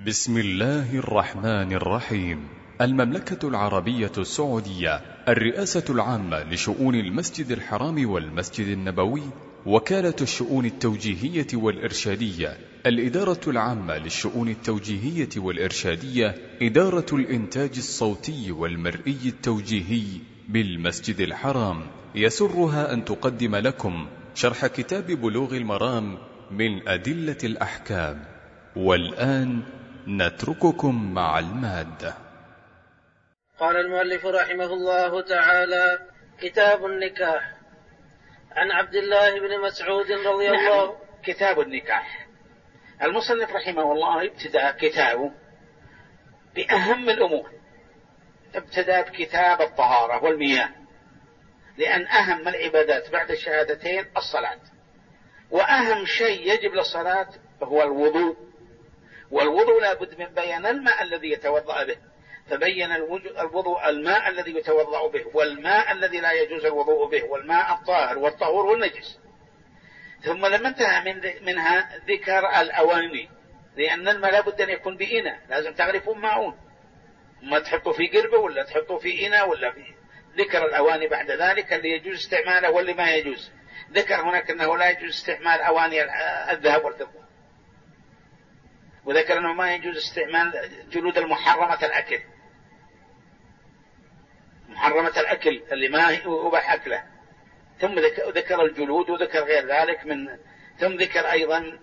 بسم الله الرحمن الرحيم. المملكة العربية السعودية، الرئاسة العامة لشؤون المسجد الحرام والمسجد النبوي، وكالة الشؤون التوجيهية والإرشادية، الإدارة العامة للشؤون التوجيهية والإرشادية، إدارة الإنتاج الصوتي والمرئي التوجيهي بالمسجد الحرام، يسرها أن تقدم لكم شرح كتاب بلوغ المرام من أدلة الأحكام. والآن نترككم مع المادة. قال المؤلف رحمه الله تعالى: كتاب النكاح. عن عبد الله بن مسعود رضي الله. كتاب النكاح، المصنف رحمه الله ابتدأ كتابه بأهم الأمور، ابتدأ بكتاب الطهارة والمياه، لأن أهم العبادات بعد الشهادتين الصلاة، وأهم شيء يجب للصلاة هو الوضوء، والوضوء لا بد من بيان الماء الذي يتوضأ به، فبين الوضوء الماء الذي يتوضأ به، والماء الذي لا يجوز الوضوء به، والماء الطاهر والطهور والنجس. ثم لما انتهى منها ذكر الأواني، لأن الماء لا بد أن يكون بإناء، لازم تعرفون ماءون، ما تحطوا في قربة ولا تحطوا في إناء ولا في. ذكر الأواني بعد ذلك اللي يجوز استعماله واللي ما يجوز. ذكر هناك أنه لا يجوز استعمال أواني الذهب والفضة، وذكر أنه ما يجوز استعمال جلود المحرمة الأكل، محرمة الأكل اللي ما يباح أكله. ثم ذكر الجلود وذكر غير ذلك ثم ذكر أيضا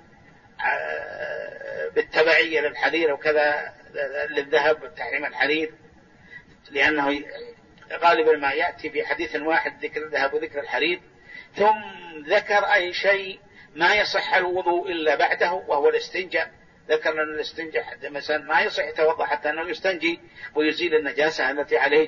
بالتبعية للحرير وكذا للذهب تحريم الحرير، لأنه غالبا ما يأتي في حديث واحد ذكر الذهب وذكر الحرير. ثم ذكر أي شيء ما يصح الوضوء إلا بعده، وهو الاستنجاء. ذكر أن الاستنجاء مثلا ما يصح يتوضأ حتى أنه يستنجي ويزيل النجاسة التي عليه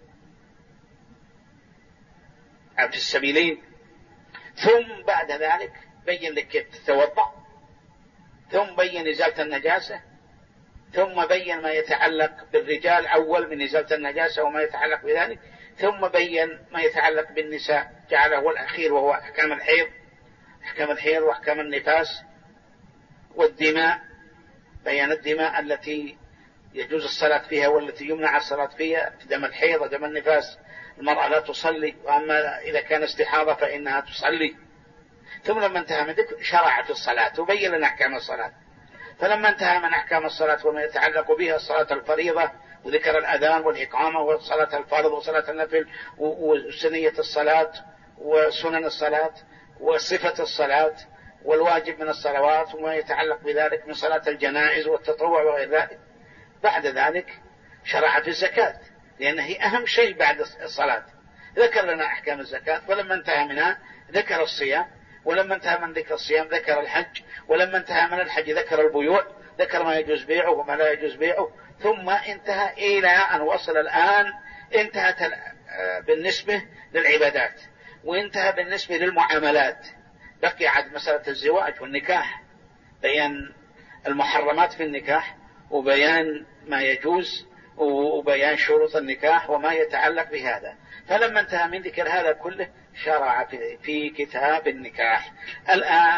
عبد السبيلين. ثم بعد ذلك بين لك كيف تتوضأ، ثم بين إزالة النجاسة، ثم بين ما يتعلق بالرجال أول من إزالة النجاسة وما يتعلق بذلك، ثم بين ما يتعلق بالنساء جعله الأخير وهو أحكام الحيض، أحكام الحيض وأحكام النفاس والدماء. بيان الدماء التي يجوز الصلاة فيها والتي يمنع الصلاة فيها، دم الحيض ودم النفاس المرأة لا تصلي، وأما إذا كان استحاضة فإنها تصلي. ثم لما انتهى من ذكر شرع في الصلاة وبين لنا أحكام الصلاة. فلما انتهى من أحكام الصلاة وما يتعلق بها الصلاة الفريضة، وذكر الأذان والإقامة وصلاة الفرض وصلاة النفل وسنية الصلاة وسنن الصلاة وصفة الصلاة والواجب من الصلوات وما يتعلق بذلك من صلاة الجنائز والتطوع وغير ذلك. بعد ذلك شرع في الزكاة، لأنه هي أهم شيء بعد الصلاة. ذكر لنا أحكام الزكاة، ولما انتهى منها ذكر الصيام، ولما انتهى من ذكر الصيام ذكر الحج، ولما انتهى من الحج ذكر البيوع، ذكر ما يجوز بيعه وما لا يجوز بيعه. ثم انتهى إلى أن وصل الآن انتهت بالنسبة للعبادات، وانتهى بالنسبة للمعاملات. بقي عاد مسألة الزواج والنكاح، بيان المحرمات في النكاح وبيان ما يجوز وبيان شروط النكاح وما يتعلق بهذا. فلما انتهى من ذكر هذا كله شرع في كتاب النكاح. الآن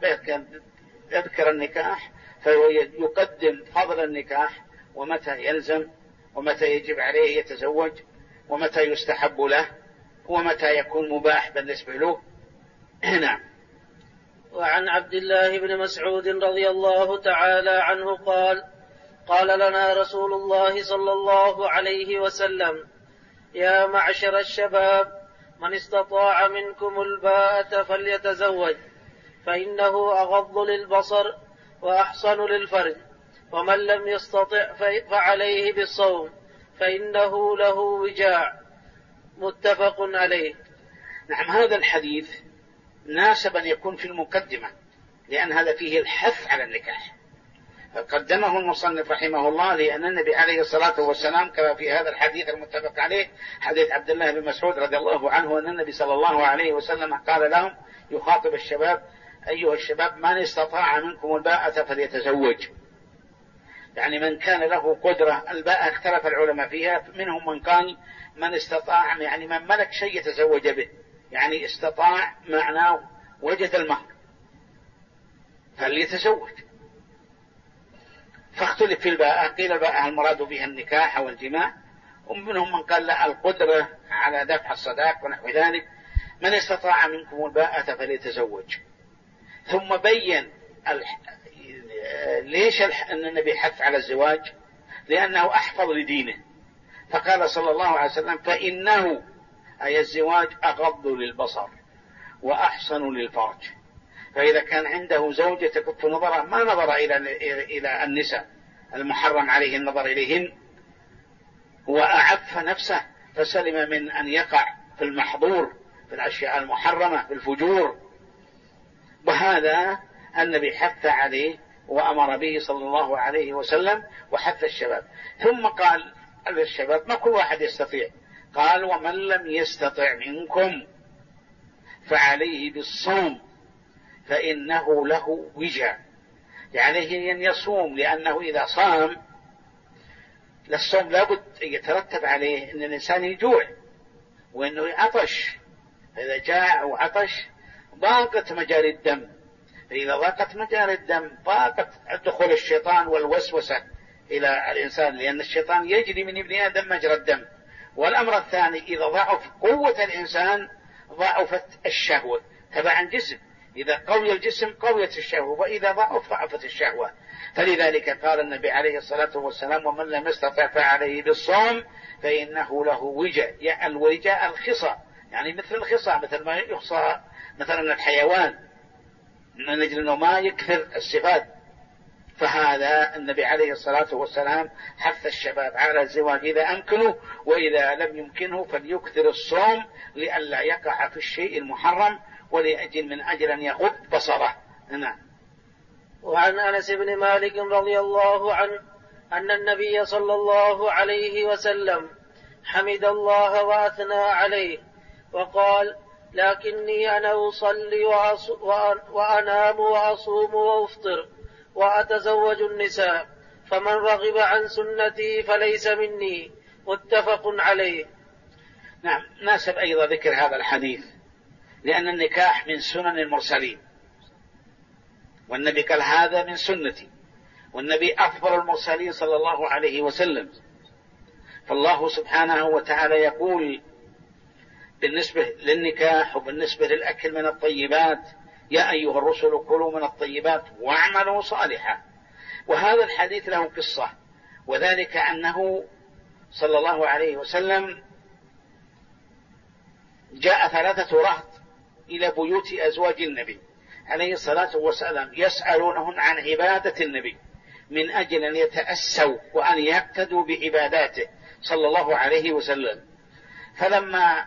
يذكر النكاح، فيقدم فضل النكاح ومتى يلزم ومتى يجب عليه يتزوج ومتى يستحب له ومتى يكون مباح بالنسبة له. نعم. وعن عبد الله بن مسعود رضي الله تعالى عنه قال: قال لنا رسول الله صلى الله عليه وسلم: يا معشر الشباب، من استطاع منكم الباءة فليتزوج، فإنه أغض للبصر وأحصن للفرج، ومن لم يستطع فعليه بالصوم فإنه له وجاع. متفق عليه. نعم، هذا الحديث ناسب أن يكون في المقدمة، لأن هذا فيه الحث على النكاح، فقدمه المصنف رحمه الله، لأن النبي عليه الصلاة والسلام كما في هذا الحديث المتفق عليه حديث عبد الله بن مسعود رضي الله عنه، أن النبي صلى الله عليه وسلم قال لهم يخاطب الشباب: أيها الشباب، من استطاع منكم الباءة فليتزوج. يعني من كان له قدرة. الباءة اختلف العلماء فيها، منهم من قال من استطاع يعني من ملك شيء يتزوج به، يعني استطاع معناه وجد المهر فليتزوج. فاختلف في الباءة، قيل الباءة المراد بها النكاح أو الجماع، ومنهم من قال لا القدرة على دفع الصداق ونحو ذلك. من استطاع منكم الباءة فليتزوج. ثم بين ليش أن النبي حث على الزواج؟ لأنه أحفظ لدينه، فقال صلى الله عليه وسلم فإنه أي الزواج أغض للبصر وأحسن للفرج. فإذا كان عنده زوجة تكف نظره ما نظر إلى النساء المحرم عليه النظر إليهن، وأعف نفسه فسلم من أن يقع في المحظور في الأشياء المحرمة في الفجور. وهذا النبي حث عليه وأمر به صلى الله عليه وسلم وحث الشباب. ثم قال للشباب ما كل واحد يستطيع، قال ومن لم يستطع منكم فعليه بالصوم فإنه له وجاء، يعني أن يصوم، لأنه إذا صام للصوم لابد يترتب عليه أن الإنسان يجوع وأنه يعطش، فإذا جاع وعطش ضاقت مجاري الدم، فإذا ضاقت مجاري الدم ضاقت دخول الشيطان والوسوسة إلى الإنسان، لأن الشيطان يجري من ابن آدم مجرى الدم. والأمر الثاني إذا ضعف قوة الإنسان ضعفت الشهوة تبع الجسم، إذا قوي الجسم قويت الشهوة، وإذا ضعفت الشهوة. فلذلك قال النبي عليه الصلاة والسلام ومن لم يستطع فعليه بالصوم فإنه له وجاء. الوجاء الخصى، يعني مثل الخصى، مثل ما يخصى مثلا الحيوان من أجل أنه ما يكثر الصفات. فهذا النبي عليه الصلاة والسلام حث الشباب على الزواج إذا أمكنه، وإذا لم يمكنه فليكثر الصوم لئلا يقع في الشيء المحرم، ولأجل من أجل أن يغض بصره. نعم. وعن أنس بن مالك رضي الله عنه أن النبي صلى الله عليه وسلم حمد الله وأثنى عليه وقال لكني أنا أصلي وأنام وأصوم وأفطر وأتزوج النساء فمن رغب عن سنتي فليس مني. متفق عليه. نعم. ناسب أيضا ذكر هذا الحديث لأن النكاح من سنن المرسلين، والنبي قال هذا من سنتي، والنبي أفضل المرسلين صلى الله عليه وسلم. فالله سبحانه وتعالى يقول بالنسبة للنكاح وبالنسبة للأكل من الطيبات يا أيها الرسل كلوا من الطيبات واعملوا صالحا. وهذا الحديث له قصة، وذلك أنه صلى الله عليه وسلم جاء 3 رهط إلى بيوت أزواج النبي عليه الصلاة والسلام يسألونهم عن عبادة النبي من أجل أن يتأسوا وأن يقتدوا بعباداته صلى الله عليه وسلم. فلما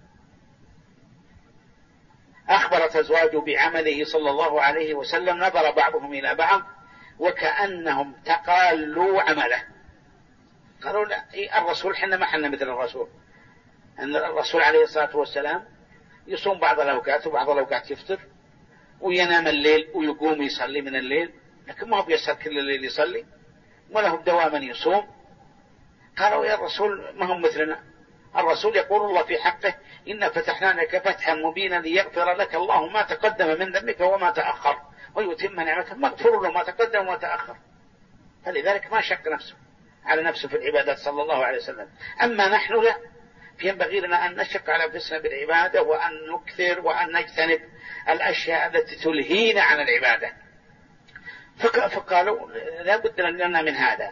أخبرت أزواجه بعمله صلى الله عليه وسلم نظر بعضهم إلى بعض وكأنهم تقالوا عمله، قالوا لا الرسول حنا ما حنا مثل الرسول. أن الرسول عليه الصلاة والسلام يصوم بعض الأوقات وبعض الأوقات يفطر وينام الليل ويقوم يصلي من الليل، لكن ما هو بيسهر كل الليل يصلي ولا هو دواما يصوم. قالوا يا الرسول ما هم مثلنا. الرسول يقول الله في حقه إن فتحنا لك فتحا مبينا ليغفر لك الله ما تقدم من ذنبك وما تأخر ويتم نعمته مغفور له ما تقدم وما تأخر. فلذلك ما شك نفسه على نفسه في العبادات صلى الله عليه وسلم. أما نحن لا، فينبغي لنا أن نشق على أنفسنا بالعبادة وأن نكثر وأن نجتنب الأشياء التي تلهينا عن العبادة. فقالوا لا بد لنا من هذا.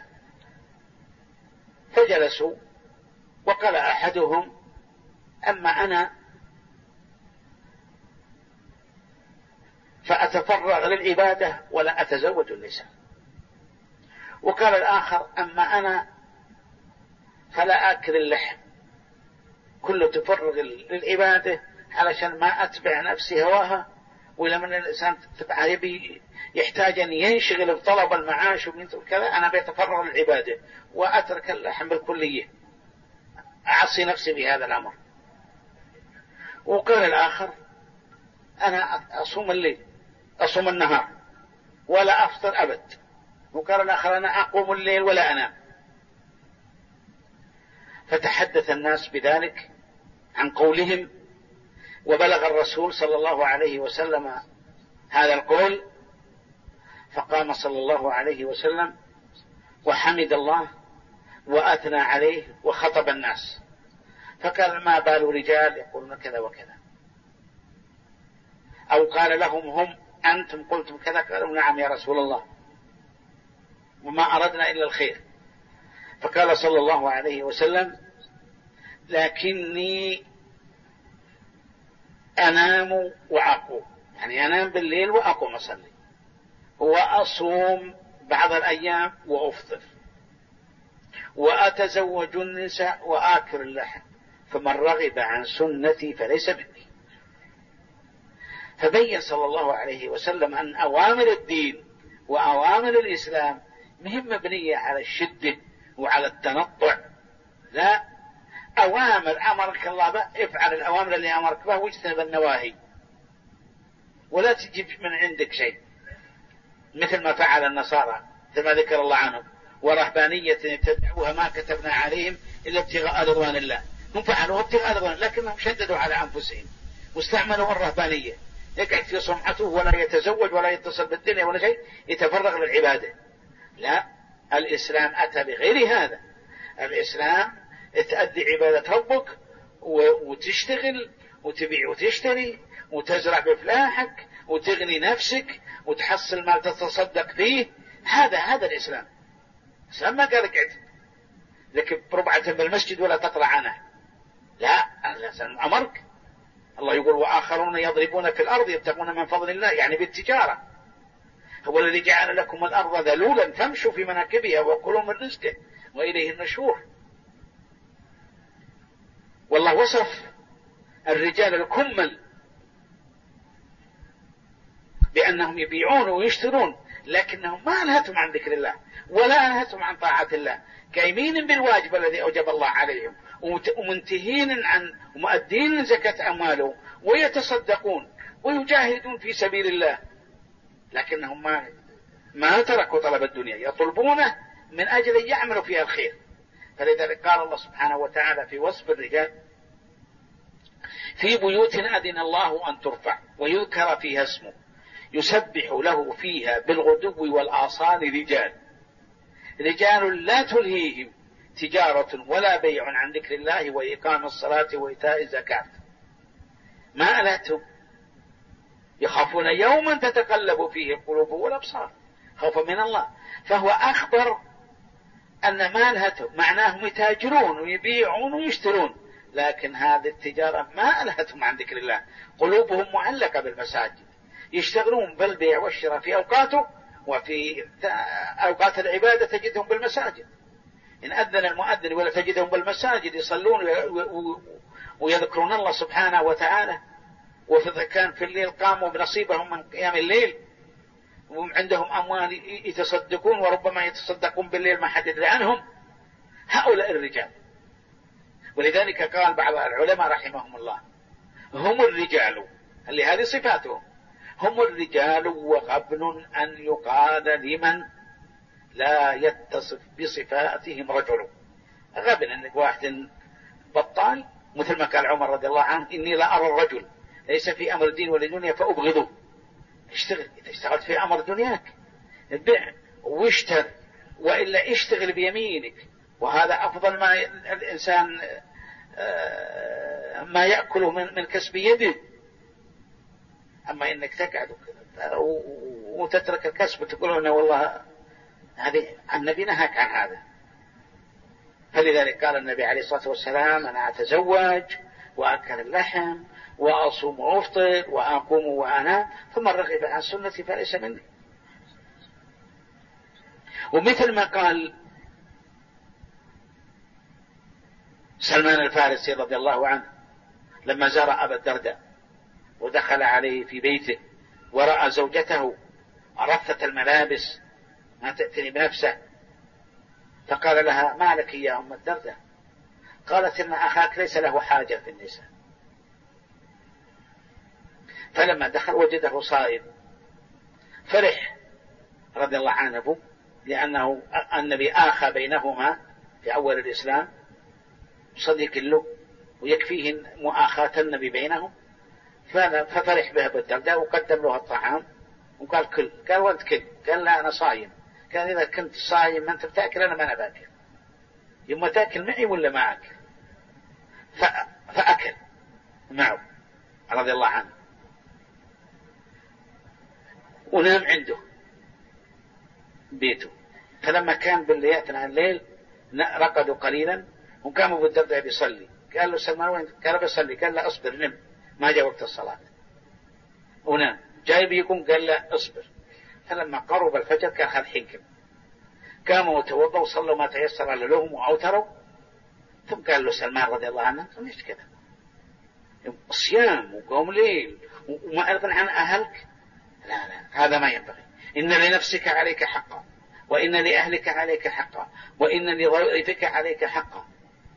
فجلسوا وقال أحدهم أما أنا فأتفرغ للعبادة ولا أتزوج النساء. وقال الآخر أما أنا فلا أكل اللحم، كله تفرغ للعبادة علشان ما أتبع نفسي هواها، ولما الإنسان يحتاج أن ينشغل بطلب المعاش وكذا أنا بيتفرغ للعبادة وأترك اللحم بالكلية، أعصي نفسي بهذا الأمر. وقال الآخر أنا أصوم الليل أصوم النهار ولا أفطر أبد. وقال الآخر أنا أقوم الليل ولا أنام. فتحدث الناس بذلك عن قولهم، وبلغ الرسول صلى الله عليه وسلم هذا القول، فقام صلى الله عليه وسلم وحمد الله وأثنى عليه وخطب الناس، فقال ما بال رجال يقولون كذا وكذا، أو قال لهم هم أنتم قلتم كذا، قالوا نعم يا رسول الله وما أردنا إلا الخير. فقال صلى الله عليه وسلم لكني أنام وأقوم، يعني أنام بالليل وأقوم أصلي، وأصوم بعض الأيام وأفطر، وأتزوج النساء وآكل اللحم، فمن رغب عن سنتي فليس مني. فبين صلى الله عليه وسلم أن أوامر الدين وأوامر الإسلام مهم مبنية على الشدة وعلى التنطع، لا، أوامر أمرك الله بها افعل الأوامر اللي أمرك بها واجتنب النواهي، ولا تجيب من عندك شيء، مثل ما فعل النصارى كما ذكر الله عنهم، ورهبانية ابتدعوها ما كتبنا عليهم إلا ابتغاء رضوان الله. هم فعلوها ابتغاء رضوان، لكنهم شددوا على أنفسهم واستعملوا الرهبانية، يقعد في صمعته ولا يتزوج ولا يتصل بالدنيا ولا شيء، يتفرغ للعبادة. لا، الإسلام أتى بغير هذا. الإسلام تأدي عبادة ربك وتشتغل وتبيع وتشتري وتزرع بفلاحك وتغني نفسك وتحصل ما تتصدق فيه. هذا الإسلام. الإسلام ما قال اقعد لك بربعة بالمسجد ولا تطلع عنه، لا، الإسلام أمرك. الله يقول وآخرون يضربون في الأرض يبتغون من فضل الله، يعني بالتجارة. هو الذي جعل لكم الأرض ذلولا فامشوا في مناكبها وكلوا من رزقه وإليه النشور. والله وصف الرجال الكمل بأنهم يبيعون ويشترون، لكنهم ما ألهتهم عن ذكر الله ولا ألهتهم عن طاعة الله، قايمين بالواجب الذي أوجب الله عليهم ومنتهين عن ومؤدين زكاة أموالهم ويتصدقون ويجاهدون في سبيل الله، لكنهم ما تركوا طلب الدنيا، يطلبونه من أجل أن يعملوا فيها الخير. فلذلك قال الله سبحانه وتعالى في وصف الرجال في بيوت أذن الله أن ترفع ويذكر فيها اسمه يسبح له فيها بالغدو والآصال رجال لا تلهيهم تجارة ولا بيع عن ذكر الله وإقام الصلاة وإيتاء الزكاة. ما ألهتهم؟ يخافون يوما تتقلب فيه القلوب والأبصار، خوفا من الله. فهو أخبر أن ما ألهتهم معناهم يتاجرون ويبيعون ويشترون، لكن هذه التجارة ما ألهتهم عن ذكر الله، قلوبهم معلقة بالمساجد، يشتغلون بالبيع والشراء في أوقاته، وفي أوقات العبادة تجدهم بالمساجد. إن أذن المؤذن ولا تجدهم بالمساجد يصلون ويذكرون الله سبحانه وتعالى، وإذا كان في الليل قاموا بنصيبهم من قيام الليل، وعندهم أموال يتصدقون وربما يتصدقون بالليل ما حد يدري عنهم. هؤلاء الرجال. ولذلك قال بعض العلماء رحمهم الله هم الرجال اللي هذه صفاتهم، هم الرجال وغبن أن يقال لمن لا يتصف بصفاتهم رجل. غبن أنك واحد بطال، مثل ما قال عمر رضي الله عنه إني لا أرى الرجل ليس في أمر الدين ولا دنيا فأبغضه. اشتغل، إذا اشتغلت في أمر دنياك بيع واشتر، وإلا اشتغل بيمينك، وهذا أفضل ما الإنسان ما يأكله من كسب يده. أما إنك تقعد وتترك الكسب وتقول لنا والله هذه النبي نهاك عن هذا. فلذلك قال النبي عليه الصلاة والسلام أنا أتزوج وأكل اللحم وأصوم وأفطر وأقوم وأنام، فمن رغب عن سنتي فليس مني. ومثل ما قال سلمان الفارسي رضي الله عنه لما زار أبا الدرداء ودخل عليه في بيته ورأى زوجته رثت الملابس ما تأتني بنفسه، فقال لها ما لك يا أم الدرداء؟ قالت إن أخاك ليس له حاجة في النساء. فلما دخل وجده صائم فرح رضي الله عنه، لأنه النبي آخى بينهما في أول الإسلام، صديق له ويكفيه مؤاخاة النبي بينهم. ففرح به أبو الدرداء وقدم له الطعام وقال كل. قال وانت كل؟ قال لا أنا صايم. قال إذا كنت صايم ما أنت بتأكل أنا ما أنا باكل، يوم تأكل معي ولا معك؟ فأكل معه رضي الله عنه ونام عنده بيته. فلما كان بالليل عن الليل رقدوا قليلا وقام أبو الدرداء بيصلي. قال له سلمان وين؟ قال بيصلي. قال لا اصبر نم، ما جاء وقت الصلاة ونام. جاي بيقوم قال لا اصبر. فلما قرب الفجر كان خذ حنكم، قاموا وتوضوا وصلوا ما تيسر لهم وأوتروا. ثم قال له سلمان رضي الله عنه ليش كذا؟ صيام وقوم ليل وما أغنى عن أهلك؟ لا هذا ما ينبغي. إن لنفسك عليك حقا، وإن لأهلك عليك حقا، وإن لضيفك عليك حقا.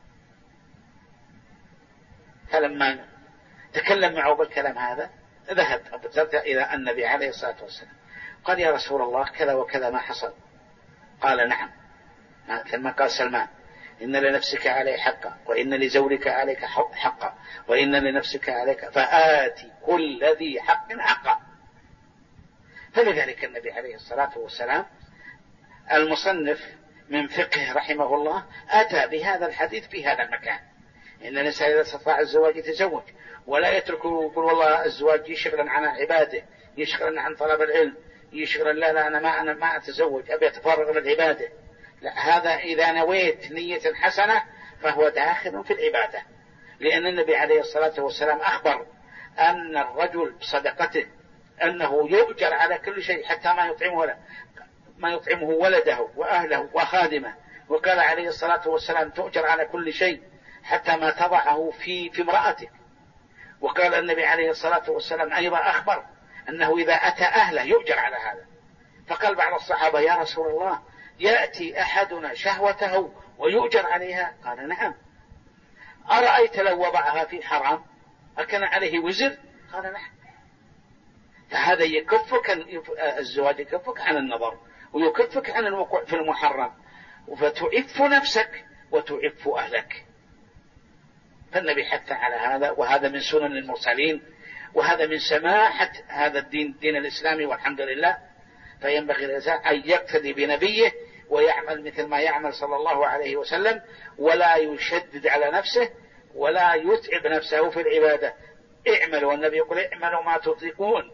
فلما تكلم معه بالكلام هذا ذهب أبو الدرداء إلى النبي عليه الصلاة والسلام قال يا رسول الله كذا وكذا ما حصل. قال نعم. ثم قال سلمان إن لنفسك عليك حقا، وإن لزوجك عليك حقا، وإن لنفسك عليك فآتي كل ذي حق حقا. فلذلك النبي عليه الصلاة والسلام المصنف من فقه رحمه الله أتى بهذا الحديث في هذا المكان. إن الإنسان إذا استطاع الزواج يتزوج، ولا يترك يقول والله الزواج يشغل عن عباده، يشغل عن طلب العلم، يشغل لا أنا ما أتزوج أبي أتفرغ للعبادة. لا، هذا إذا نويت نية حسنة فهو داخل في العبادة. لأن النبي عليه الصلاة والسلام أخبر أن الرجل بصدقته أنه يؤجر على كل شيء حتى ما يطعمه ولده وأهله وخادمه. وقال عليه الصلاة والسلام تؤجر على كل شيء حتى ما تضعه في امرأتك. وقال النبي عليه الصلاة والسلام أيضا أخبر أنه إذا أتى أهله يؤجر على هذا. فقال بعض الصحابة يا رسول الله يأتي أحدنا شهوته ويؤجر عليها؟ قال نعم. أرأيت لو وضعها في حرام أكان عليه وزر؟ قال نعم. فهذا يكفك الزواج، يكفك عن النظر ويكفك عن الوقوع في المحرم، فتعف نفسك وتعف أهلك. فالنبي حث على هذا، وهذا من سنن المرسلين، وهذا من سماحة هذا الدين، الدين الإسلامي، والحمد لله. فينبغي الإنسان أن يقتدي بنبيه ويعمل مثل ما يعمل صلى الله عليه وسلم، ولا يشدد على نفسه ولا يتعب نفسه في العبادة. اعملوا، والنبي يقول اعملوا ما تطيقون،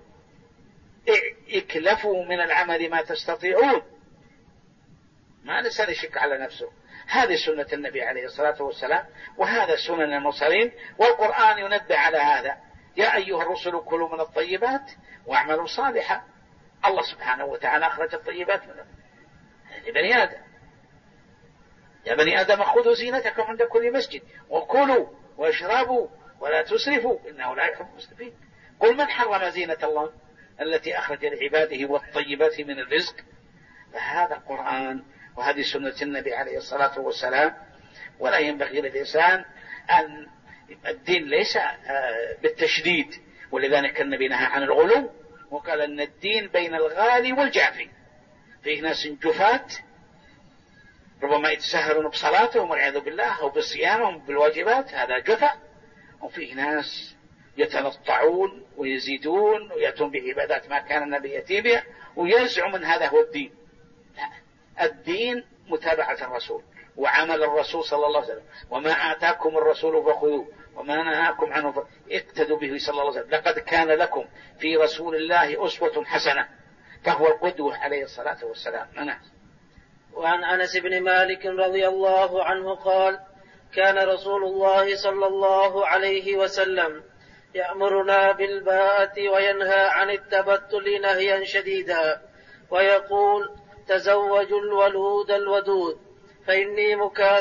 اكلفوا من العمل ما تستطيعون. ما الإنسان يشك على نفسه. هذه سنة النبي عليه الصلاة والسلام، وهذا سنن المرسلين، والقرآن ينبه على هذا. يا أيها الرسل كلوا من الطيبات واعملوا صالحا. الله سبحانه وتعالى أخرج الطيبات من بني آدم. يا بني آدم خذوا زينتكم عند كل مسجد وكلوا واشربوا ولا تسرفوا إنه لا يحب المسرفين. قل من حرم زينة الله التي أخرج لعباده والطيبات من الرزق. فهذا القرآن وهذه سنة النبي عليه الصلاة والسلام. ولا ينبغي للإنسان أن الدين ليس بالتشديد، ولذلك النبي نهى عن الغلو وقال أن الدين بين الغالي والجافي. فيه ناس جفاة ربما يتساهلون بصلاتهم والعياذ بالله أو بصيامهم بالواجبات، هذا جفا. وفيه ناس يتنطعون ويزيدون ويأتون بعبادات ما كان النبي يأتي بها ويزعم أن هذا هو الدين. لا، الدين متابعة الرسول وعمل الرسول صلى الله عليه وسلم. وما آتاكم الرسول فخذوه وما نهاكم عنه اقتدوا به صلى الله عليه وسلم. لقد كان لكم في رسول الله أسوة حسنة، فهو القدوة عليه الصلاة والسلام. وعن أنس بن مالك رضي الله عنه قال كان رسول الله صلى الله عليه وسلم يأمرنا بالباءة وينهى عن التبتل نهيا شديدا، ويقول تزوجوا الولود الودود فإني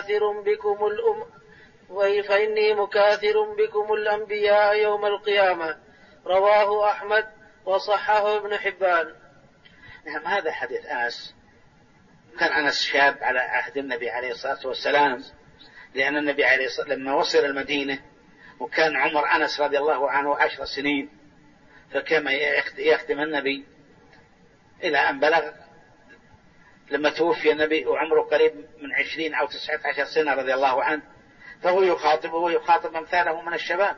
مكاثر بكم الأنبياء يوم القيامة. رواه أحمد وصححه ابن حبان. نعم، هذا حديث أنس. كان أنس شاب على عهد النبي عليه الصلاة والسلام، لأن النبي عليه الصلاة لما وصل المدينة وكان عمر أنس رضي الله عنه 10 سنين، فكما يخدم النبي إلى أن بلغ لما توفي النبي وعمره قريب من 20 أو 19 سنة رضي الله عنه، فهو يخاطب أمثاله من الشباب،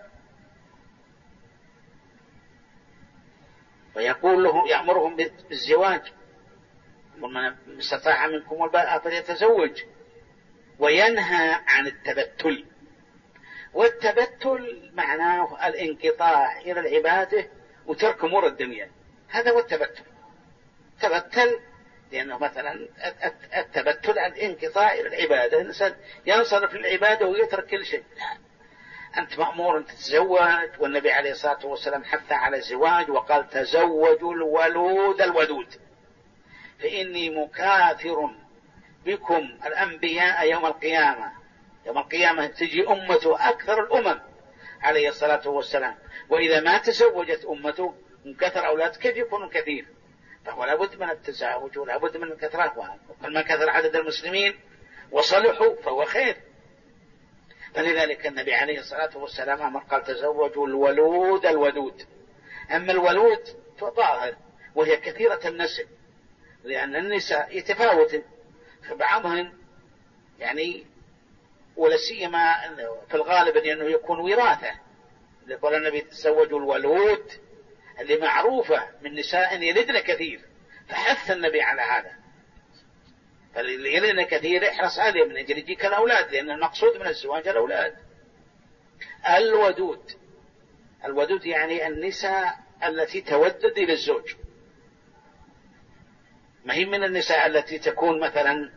ويقول له يأمرهم بالزواج ومن استطاع منكم الباءة فليتزوج، وينهى عن التبتل. والتبتل معناه الانقطاع إلى العبادة وترك أمور الدنيا، هذا هو التبتل. تبتل لأنه مثلا التبتل الانقطاع إلى العبادة، الإنسان ينصرف للعبادة ويترك كل شيء. لا، أنت مأمور أن تتزوج، والنبي عليه الصلاة والسلام حث على الزواج وقال تزوجوا الولود الودود، فإني مكاثر بكم الأنبياء يوم القيامة. يوم القيامة تجي أمته أكثر الأمم عليه الصلاة والسلام، وإذا ما تزوجت أمته انكثر أولاد كيف يكونوا كثير؟ فهو لابد من التزاوج ولابد من الكثرة، وكل كثر عدد المسلمين وصلحوا فهو خير. فلذلك النبي عليه الصلاة والسلام أمر قال تزوجوا الولود الودود. أما الولود فظاهر وهي كثيرة النسل، لأن النساء يتفاوتن، فبعضهن يعني ولا سيما في الغالب أنه يكون وراثة. يقول النبي تزوجوا الولود اللي معروفة من نساء يلدن كثير، فحث النبي على هذا. فاللي يلدن كثير احرص عليه من أجل يجيك الأولاد، لأن المقصود من الزواج الأولاد. الودود، الودود يعني النساء التي تودد إلى الزوج، ما هي من النساء التي تكون مثلا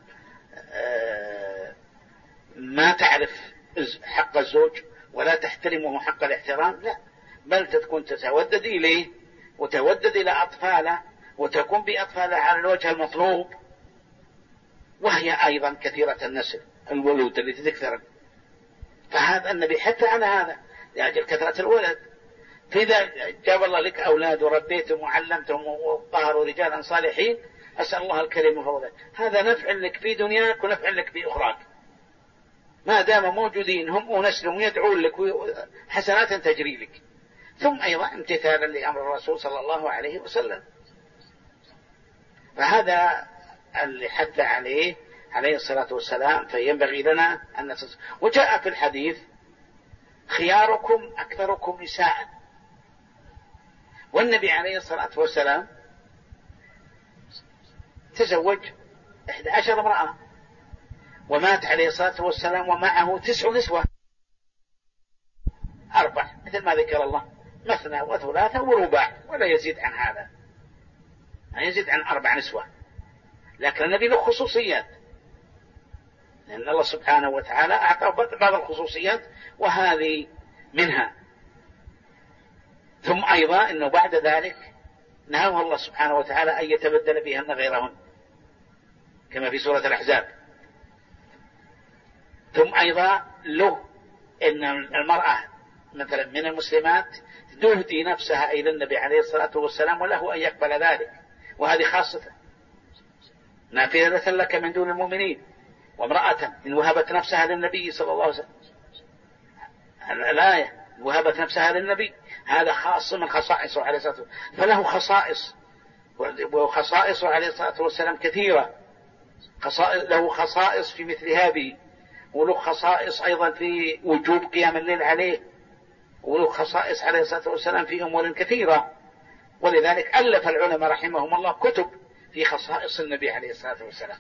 ما تعرف حق الزوج ولا تحترمه حق الاحترام، لا، بل تكون تتودد إليه وتودد إلى أطفاله وتكون بأطفاله على الوجه المطلوب، وهي أيضا كثيرة النسل الولود التي تكثر. فهذا النبي حتى على هذا لأجل كثرة الولد. فإذا جاب الله لك أولاد وربيتهم وعلمتهم وظهروا رجالا صالحين، أسأل الله الكريم فضله، هذا نفع لك في دنياك ونفع لك في أخراك، ما دام موجودين هم ونسلهم يدعون لك حسنات تجري لك. ثم أيضا امتثالا لأمر الرسول صلى الله عليه وسلم، فهذا اللي حث عليه الصلاة والسلام. فينبغي لنا أن وجاء في الحديث خياركم أكثركم نساء، والنبي عليه الصلاة والسلام تزوج 11 امرأة، ومات عليه الصلاة والسلام ومعه 9 نسوة، 4 مثل ما ذكر الله، مثنى وثلاثة ورباع، ولا يزيد عن هذا، لا يزيد عن 4 نسوة. لكن النبي له خصوصيات، لأن الله سبحانه وتعالى أعطاه بعض الخصوصيات وهذه منها. ثم أيضا أنه بعد ذلك نهاه الله سبحانه وتعالى أن يتبدل بهن غيرهن كما في سورة الأحزاب. ثم أيضا له أن المرأة مثلا من المسلمات تهدي نفسها إلى النبي عليه الصلاة والسلام وله أن يقبل ذلك، وهذه خاصة نافذة لك من دون المؤمنين. وامرأة إن وهبت نفسها للنبي صلى الله عليه وسلم، الآية وهبت نفسها للنبي، هذا خاص من خصائصه عليه الصلاة والسلام، فله خصائص، وخصائصه عليه الصلاة والسلام كثيرة. له خصائص في مثل هذه، وله خصائص أيضا في وجوب قيام الليل عليه، وله خصائص عليه الصلاة والسلام في أمور كثيرة. ولذلك ألف العلماء رحمهم الله كتب في خصائص النبي عليه الصلاة والسلام.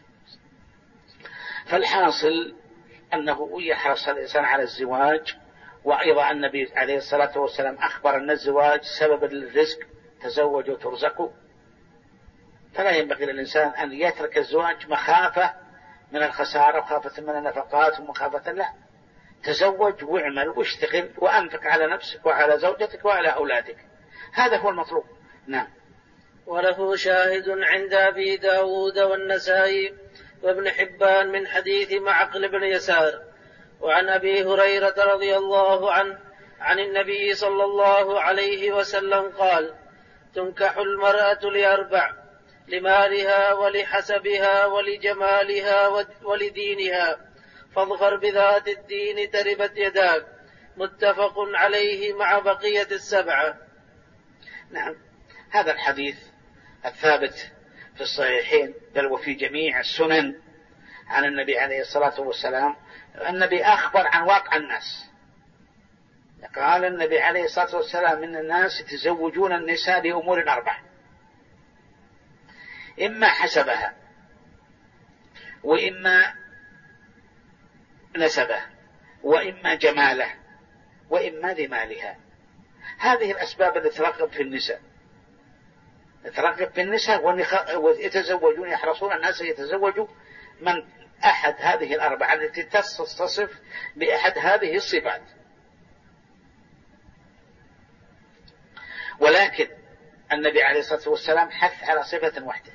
فالحاصل أنه يحرص الإنسان على الزواج. وأيضا النبي عليه الصلاة والسلام أخبر أن الزواج سبب للرزق، تزوجوا ترزقوا. فلا ينبغي للإنسان أن يترك الزواج مخافة من الخسارة وخافة من النفقات ومخافة، لا، تزوج واعمل واشتغل وأنفق على نفسك وعلى زوجتك وعلى أولادك، هذا هو المطلوب. نعم. وله شاهد عند أبي داود والنسائي وابن حبان من حديث معقل بن يسار وعن أبي هريرة رضي الله عنه عن النبي صلى الله عليه وسلم قال: تنكح المرأة ل4: لمالها ولحسبها ولجمالها ولدينها، فاظفر بذات الدين تربت يداك. متفق عليه مع بقية 7. نعم، هذا الحديث الثابت في الصحيحين بل وفي جميع السنن عن النبي عليه الصلاة والسلام. النبي أخبر عن واقع الناس، قال النبي عليه الصلاة والسلام: من الناس يتزوجون النساء لأمور 4: إما حسبها وإما نسبه، وإما جماله، وإما لمالها. هذه الأسباب التي ترغب في النساء، ترغب في النساء ويتزوجون، يحرصون الناس يتزوجوا من أحد هذه الأربعة التي تصف بأحد هذه الصفات. ولكن النبي عليه الصلاة والسلام حث على صفة واحدة،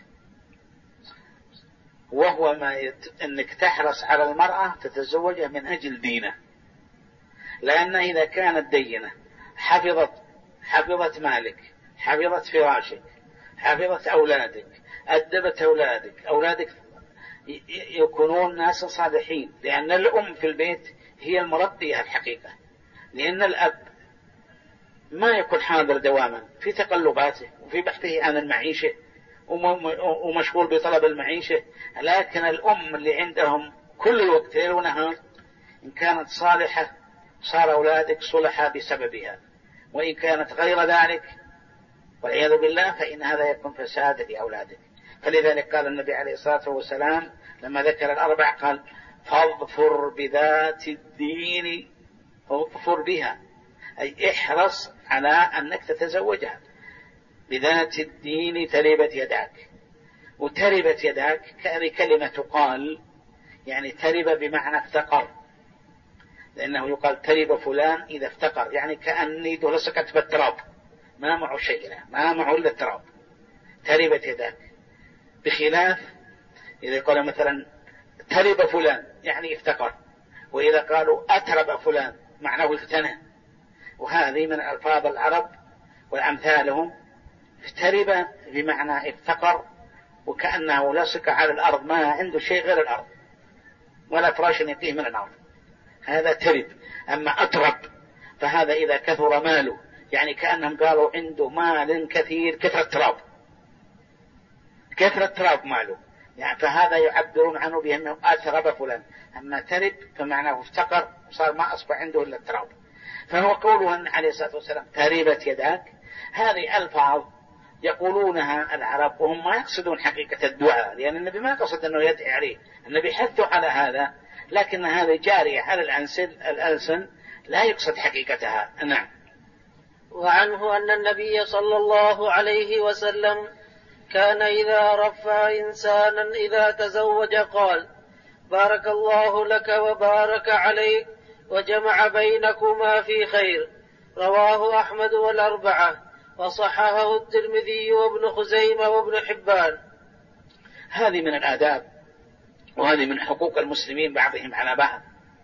وهو أنك تحرص على المرأة تتزوجها من أجل دينه، لأن إذا كانت دينة حفظت مالك، حفظت فراشك، حفظت أولادك، أدبت أولادك يكونون ناس صالحين، لأن الأم في البيت هي المربية الحقيقة، لأن الأب ما يكون حاضر دواما في تقلباته وفي بحثه عن المعيشة ومشغول بطلب المعيشة، لكن الأم اللي عندهم كل الوقت ليل ونهار إن كانت صالحة صار أولادك صلحا بسببها، وإن كانت غير ذلك والعياذ بالله فإن هذا يكون فساد لأولادك. فلذلك قال النبي عليه الصلاة والسلام لما ذكر الأربع قال فاظفر بذات الدين، فاظفر بها أي احرص على أنك تتزوجها، بذات الدين تربت يداك. وتربت يداك كلمة تقال يعني ترب بمعنى افتقر، لأنه يقال ترب فلان إذا افتقر، يعني كأن يده لصقت بالتراب ما معه شيء، ما معه إلا التراب. تربت يداك، بخلاف إذا قال مثلا ترب فلان يعني افتقر، وإذا قالوا أترب فلان معناه اغتنى. وهذه من ألفاظ العرب وأمثالهم. ترب بمعنى افتقر وكأنه لصق على الأرض، ما عنده شيء غير الأرض ولا فراش يقيه من الأرض، هذا ترب. أما أترب فهذا إذا كثر ماله، يعني كأنهم قالوا عنده مال كثير كثرة تراب ماله، يعني فهذا يعبرون عنه بأنه أترب فلان. أما ترب فمعناه افتقر صار ما أصبح عنده إلا التراب. فهو قوله عليه الصلاة والسلام تربت يداك، هذه ألفاظ يقولونها العرب وهم ما يقصدون حقيقة الدعاء، لأن النبي ما قصد أنه يدعي عليه، النبي حثه على هذا، لكن هذا جارية على الألسن لا يقصد حقيقتها. نعم. وعنه أن النبي صلى الله عليه وسلم كان إذا رفع إنسانا إذا تزوج قال بارك الله لك وبارك عليك وجمع بينكما في خير. رواه أحمد والأربعة وصححه الترمذي وابن خزيمة وابن حبان. هذه من الآداب وهذه من حقوق المسلمين بعضهم على بعض،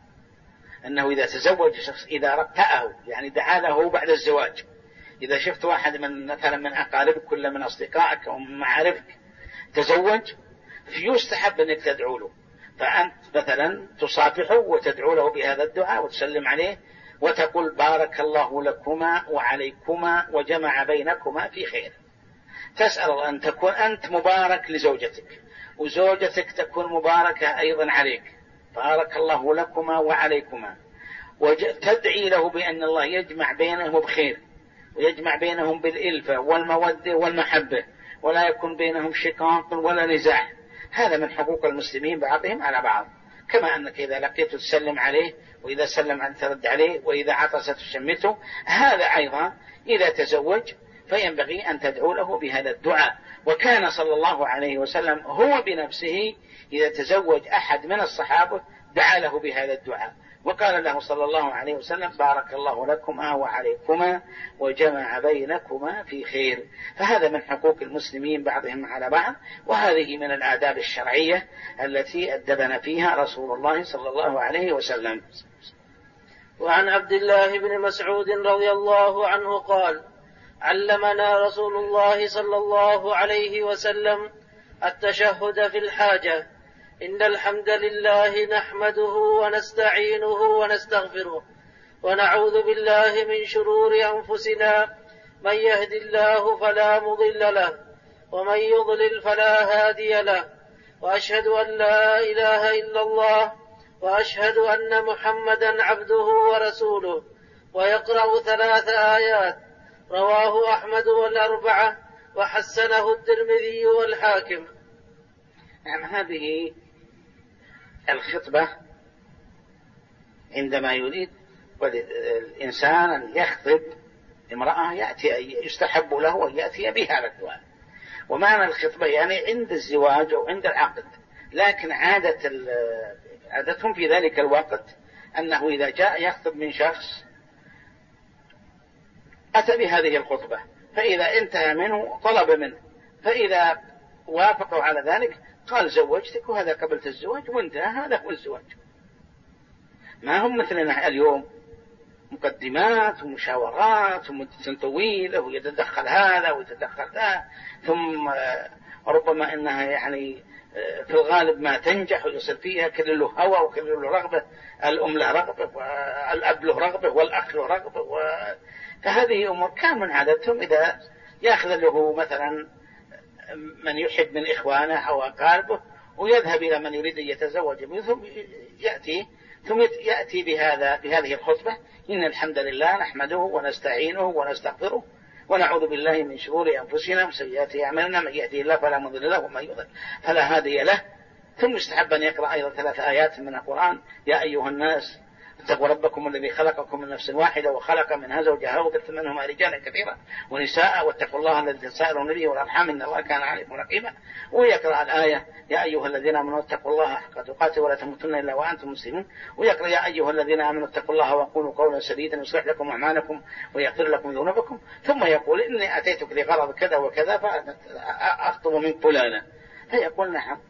أنه إذا تزوج شخص إذا رتأه يعني دعا له بعد الزواج، إذا شفت واحد مثلا من أقاربك ولا من أصدقائك أو من معارفك تزوج فيستحب أنك تدعو له، فأنت مثلا تصافحه وتدعو له بهذا الدعاء وتسلم عليه وتقول بارك الله لكما وعليكما وجمع بينكما في خير. تسأل أن تكون أنت مبارك لزوجتك وزوجتك تكون مباركة أيضا عليك، بارك الله لكما وعليكما، وتدعي له بأن الله يجمع بينهم بخير ويجمع بينهم بالإلفة والمودة والمحبة ولا يكون بينهم شقاق ولا نزاع. هذا من حقوق المسلمين بعضهم على بعض، كما أنك إذا لقيته تسلم عليه، وإذا سلم أن ترد عليه، وإذا عطس تشمته. هذا أيضا إذا تزوج فينبغي أن تدعو له بهذا الدعاء. وكان صلى الله عليه وسلم هو بنفسه إذا تزوج أحد من الصحابة دعا له بهذا الدعاء وقال له صلى الله عليه وسلم بارك الله لكما وعليكما وجمع بينكما في خير. فهذا من حقوق المسلمين بعضهم على بعض، وهذه من الآداب الشرعية التي أدبنا فيها رسول الله صلى الله عليه وسلم. وعن عبد الله بن مسعود رضي الله عنه قال علمنا رسول الله صلى الله عليه وسلم التشهد في الحاجة: إن الحمد لله نحمده ونستعينه ونستغفره ونعوذ بالله من شرور أنفسنا، من يهد الله فلا مضل له ومن يضلل فلا هادي له، وأشهد أن لا إله إلا الله وأشهد أن محمدا عبده ورسوله. ويقرأ 3 آيات. رواه أحمد والأربعة وحسنه الترمذي والحاكم. نعم، هذه الخطبة عندما يريد الإنسان أن يخطب امرأة يستحب له أن يأتي بها للدعاء. ومعنى الخطبة يعني عند الزواج أو عند العقد، لكن عادتهم في ذلك الوقت أنه إذا جاء يخطب من شخص أتى بهذه الخطبة، فإذا انتهى منه طلب منه، فإذا وافقوا على ذلك قال زوجتك وهذا قبلت الزواج وانتهى، هذا هو الزواج. ما هم مثلنا اليوم مقدمات ومشاورات ومدة طويلة ويتدخل هذا ويتدخل ذا، ثم ربما إنها يعني في الغالب ما تنجح ويصير فيها كل له هوى وكل له رغبة، الأم له رغبة والأب له رغبة والأخ له رغبة فهذه أمور كان من عادتهم إذا يأخذ له مثلا من يحب من إخوانه أو أقاربه ويذهب إلى من يريد أن يتزوج منه ثم يأتي بهذه الخطبة: إن الحمد لله نحمده ونستعينه ونستغفره ونعوذ بالله من شرور أنفسنا وسيئات أعمالنا، من يهدي الله فلا مضل له ومن يضلل فلا هادي له. ثم يستحب أن يقرأ أيضا 3 آيات من القرآن: يا أيها الناس اتقوا ربكم الذي خلقكم من نفس واحدة وخلق منها زوجها وبث منهما رجالا كثيرا ونساء واتقوا الله الذي تساءلون به والأرحام إن الله كان عليكم رقيبا. ويقرأ الآية: يا أيها الذين آمنوا اتقوا الله حق تقاته ولا تموتن إلا وأنتم مسلمون. ويقرأ: يا أيها الذين آمنوا اتقوا الله وقولوا قولا سديدا يصلح لكم أعمالكم ويغفر لكم ذنوبكم. ثم يقول: إني أتيتك لغرض كذا وكذا فأخطب من فلانة، فيقول: نعم.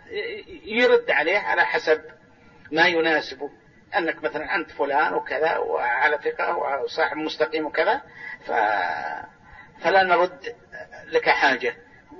يرد عليه على حسب ما يناسبه، أنك مثلا أنت فلان وكذا وعلى ثقة وصاحب مستقيم وكذا فلا نرد لك حاجة.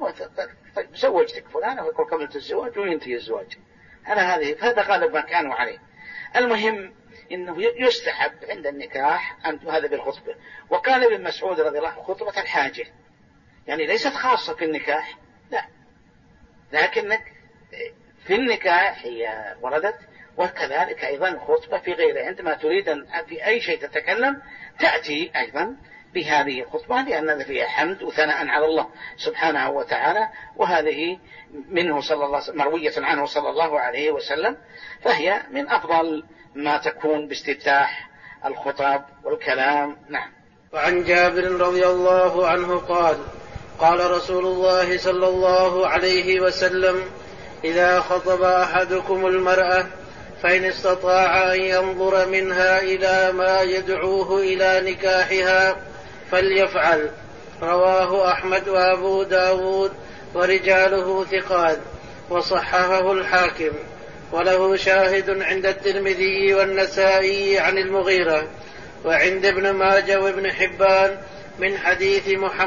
زوجتك فلان ويقول قبلت الزواج وينتهي الزواج. هذا غالب ما كانوا عليه. المهم إنه يستحب عند النكاح أن هذا بالخطبة. وقال ابن مسعود رضي الله عنه: خطبة الحاجة، يعني ليست خاصة في النكاح، لا، لكنك في النكاح هي وردت، وكذلك أيضا خطبة في غيره. عندما تريد أن في أي شيء تتكلم تأتي أيضا بهذه الخطبة، لأن فيها حمد وثناء على الله سبحانه وتعالى، وهذه منه مروية عنه صلى الله عليه وسلم، فهي من أفضل ما تكون باستفتاح الخطب والكلام. نعم. وعن جابر رضي الله عنه قال: قال رسول الله صلى الله عليه وسلم: إذا خطب أحدكم المرأة فإن استطاع أن ينظر منها إلى ما يدعوه إلى نكاحها فليفعل. رواه أحمد وأبو داود ورجاله ثقات وصححه الحاكم، وله شاهد عند الترمذي والنسائي عن المغيرة، وعند ابن ماجه وابن حبان من حديث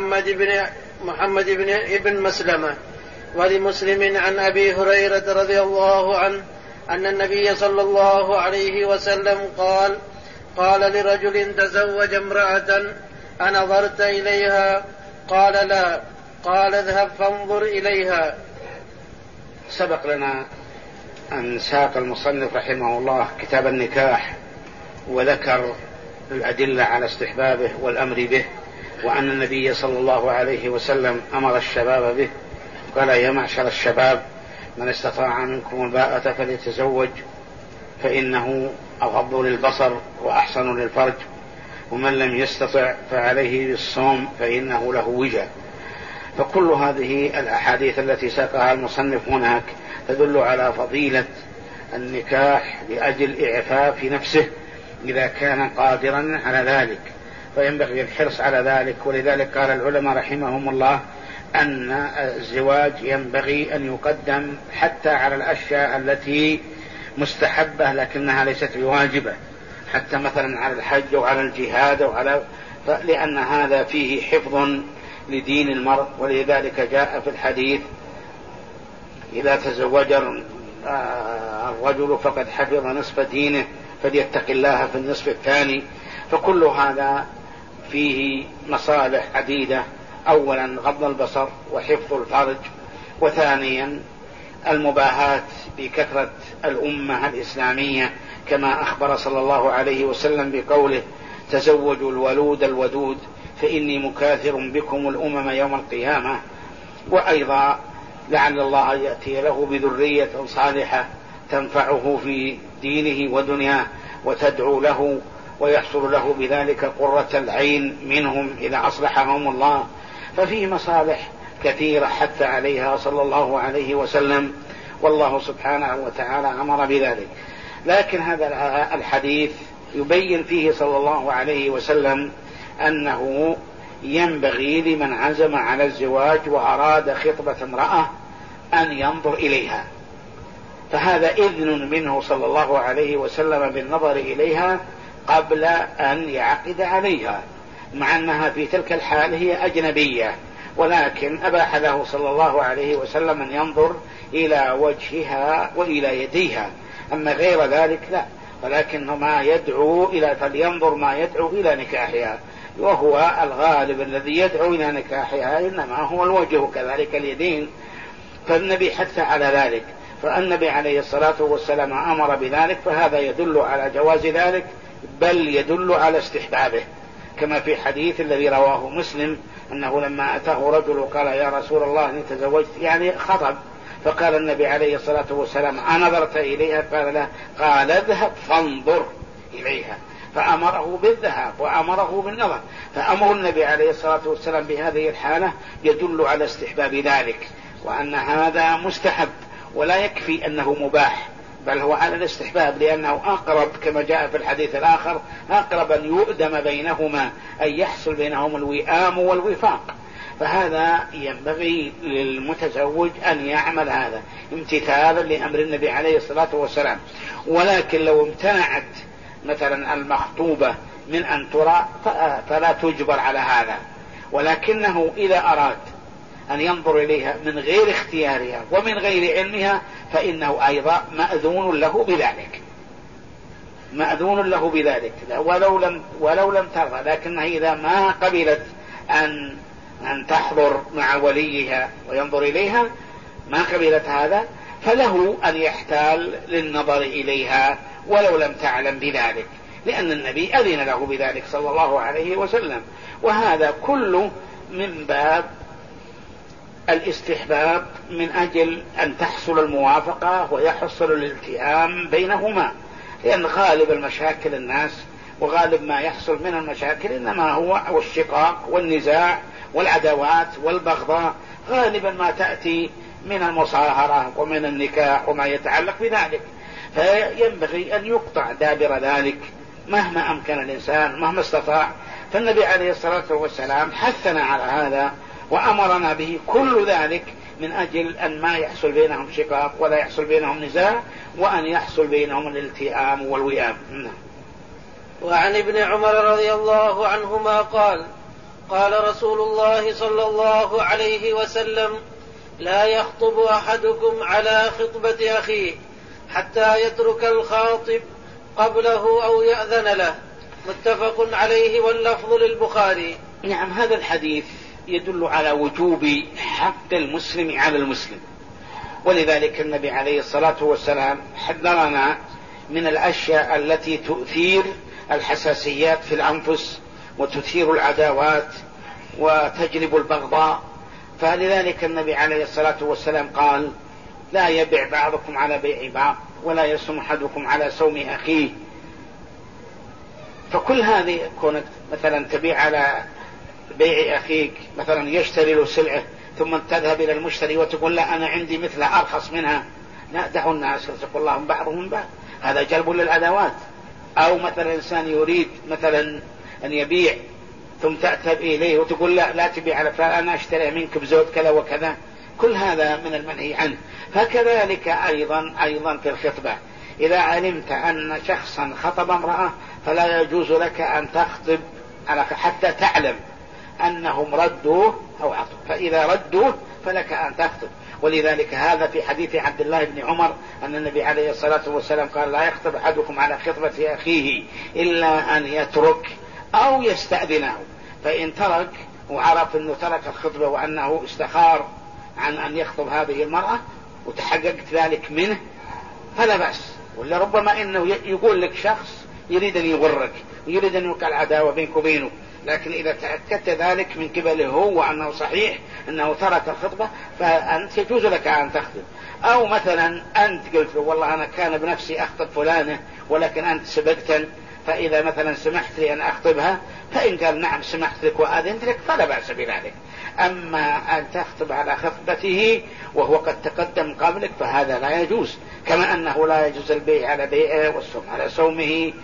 محمد بن مسلمة، ولمسلم عن أبي هريرة رضي الله عنه أن النبي صلى الله عليه وسلم قال لرجل تزوج امرأة: أنظرت إليها؟ قال: لا. قال: اذهب فانظر إليها. سبق لنا أن ساق المصنف رحمه الله كتاب النكاح وذكر الأدلة على استحبابه والأمر به، وأن النبي صلى الله عليه وسلم أمر الشباب به، قال: يا معشر الشباب من استطاع منكم الباءة فليتزوج فإنه أغض للبصر وأحسن للفرج، ومن لم يستطع فعليه بالصوم فإنه له وجاء. فكل هذه الأحاديث التي ساقها المصنف هناك تدل على فضيلة النكاح لأجل إعفاف نفسه إذا كان قادرا على ذلك، فينبغي الحرص على ذلك. ولذلك قال العلماء رحمهم الله أن الزواج ينبغي أن يقدم حتى على الأشياء التي مستحبة لكنها ليست بواجبة، حتى مثلا على الحج وعلى الجهاد لأن هذا فيه حفظ لدين المرء. ولذلك جاء في الحديث: إذا تزوج الرجل فقد حفظ نصف دينه فليتق الله في النصف الثاني. فكل هذا فيه مصالح عديدة: أولا غض البصر وحفظ الفرج، وثانيا المباهاة بكثرة الأمة الإسلامية، كما أخبر صلى الله عليه وسلم بقوله: تزوجوا الولود الودود فإني مكاثر بكم الأمم يوم القيامة. وأيضا لعل الله يأتي له بذرية صالحة تنفعه في دينه ودنياه وتدعو له ويحصل له بذلك قرة العين منهم إذا أصلحهم الله. ففيه مصالح كثيرة حتى عليها صلى الله عليه وسلم، والله سبحانه وتعالى أمر بذلك. لكن هذا الحديث يبين فيه صلى الله عليه وسلم أنه ينبغي لمن عزم على الزواج وأراد خطبة امرأة أن ينظر إليها، فهذا إذن منه صلى الله عليه وسلم بالنظر إليها قبل أن يعقد عليها، مع أنها في تلك الحال هي أجنبية، ولكن أباح له صلى الله عليه وسلم أن ينظر إلى وجهها وإلى يديها. أما غير ذلك لا، ولكن ما يدعو إلى فلينظر ما يدعو إلى نكاحها، وهو الغالب الذي يدعو إلى نكاحها إنما هو الوجه كذلك اليدين. فالنبي حث على ذلك، فالنبي عليه الصلاة والسلام أمر بذلك، فهذا يدل على جواز ذلك، بل يدل على استحبابه، كما في حديث الذي رواه مسلم أنه لما أتاه رجل قال يا رسول الله إني تزوجت، يعني خطب، فقال النبي عليه الصلاة والسلام أنظرت إليها؟ قال لا، قال اذهب فانظر إليها، فأمره بالذهاب وأمره بالنظر. فأمر النبي عليه الصلاة والسلام بهذه الحالة يدل على استحباب ذلك، وأن هذا مستحب ولا يكفي أنه مباح، بل هو على الاستحباب، لأنه أقرب كما جاء في الحديث الآخر أقرب أن يؤدم بينهما، أن يحصل بينهم الوئام والوفاق. فهذا ينبغي للمتزوج أن يعمل هذا امتثالا لأمر النبي عليه الصلاة والسلام. ولكن لو امتنعت مثلا المخطوبة من أن ترى فلا تجبر على هذا، ولكنه إذا أراد أن ينظر إليها من غير اختيارها ومن غير علمها فإنه أيضا مأذون له بذلك، مأذون له بذلك ولو لم ترضى. لكنها إذا ما قبلت أن تحضر مع وليها وينظر إليها، ما قبلت هذا، فله أن يحتال للنظر إليها ولو لم تعلم بذلك، لأن النبي أذن له بذلك صلى الله عليه وسلم. وهذا كله من باب الاستحباب من أجل أن تحصل الموافقة ويحصل الالتئام بينهما، لأن غالب المشاكل الناس وغالب ما يحصل من المشاكل إنما هو الشقاق والنزاع والعداوات والبغضاء، غالبا ما تأتي من المصاهرة ومن النكاح وما يتعلق بذلك. فينبغي أن يقطع دابر ذلك مهما أمكن الإنسان مهما استطاع. فالنبي عليه الصلاة والسلام حثنا على هذا وأمرنا به، كل ذلك من أجل أن ما يحصل بينهم شقاق ولا يحصل بينهم نزاع، وأن يحصل بينهم الالتئام والوئام. وعن ابن عمر رضي الله عنهما قال قال رسول الله صلى الله عليه وسلم لا يخطب أحدكم على خطبة أخيه حتى يترك الخاطب قبله أو يأذن له، متفق عليه واللفظ للبخاري. نعم، هذا الحديث يدل على وجوب حق المسلم على المسلم، ولذلك النبي عليه الصلاة والسلام حذرنا من الأشياء التي تؤثير الحساسيات في الأنفس وتثير العداوات وتجلب البغضاء. فلذلك النبي عليه الصلاة والسلام قال لا يبيع بعضكم على بيع بعض ولا يصوم أحدكم على صوم أخيه. فكل هذه كونك مثلا تبيع على بيع أخيك، مثلا يشتري له سلعة ثم تذهب إلى المشتري وتقول لا أنا عندي مثلها أرخص منها، لا، دعوا الناس يرزق الله بعضهم من بعض، هذا جلب للعداوات. أو مثلا إنسان يريد مثلا أن يبيع ثم تأتي إليه وتقول لا تبيع على فلان، أنا أشتري منك بزود كذا وكذا، كل هذا من المنهي عنه. فكذلك أيضا في الخطبة، إذا علمت أن شخصا خطب امرأة فلا يجوز لك أن تخطب حتى تعلم أنهم ردوه أو عطوا، فإذا ردوه فلك أن تخطب. ولذلك هذا في حديث عبد الله بن عمر أن النبي عليه الصلاة والسلام قال لا يخطب أحدكم على خطبة أخيه إلا أن يترك أو يستأذنه، فإن ترك وعرف أنه ترك الخطبة وأنه استخار عن أن يخطب هذه المرأة وتحققت ذلك منه فلا بأس. ولا ربما إنه يقول لك شخص يريد أن يغرك ويريد أن يوقع العداوة بينك وبينه، لكن إذا تأكدت ذلك من قبله هو وأنه صحيح أنه ترك الخطبة فأنت يجوز لك أن تخطب. أو مثلا أنت قلت له والله أنا كان بنفسي أخطب فلانة ولكن أنت سبقتني، فإذا مثلا سمحت لي أن أخطبها، فإن قال نعم سمحت لك وأذنت لك فلا بأس بذلك. أما أن تخطب على خطبته وهو قد تقدم قبلك فهذا لا يجوز، كما أنه لا يجوز البيع على بيعه والصوم على صومه،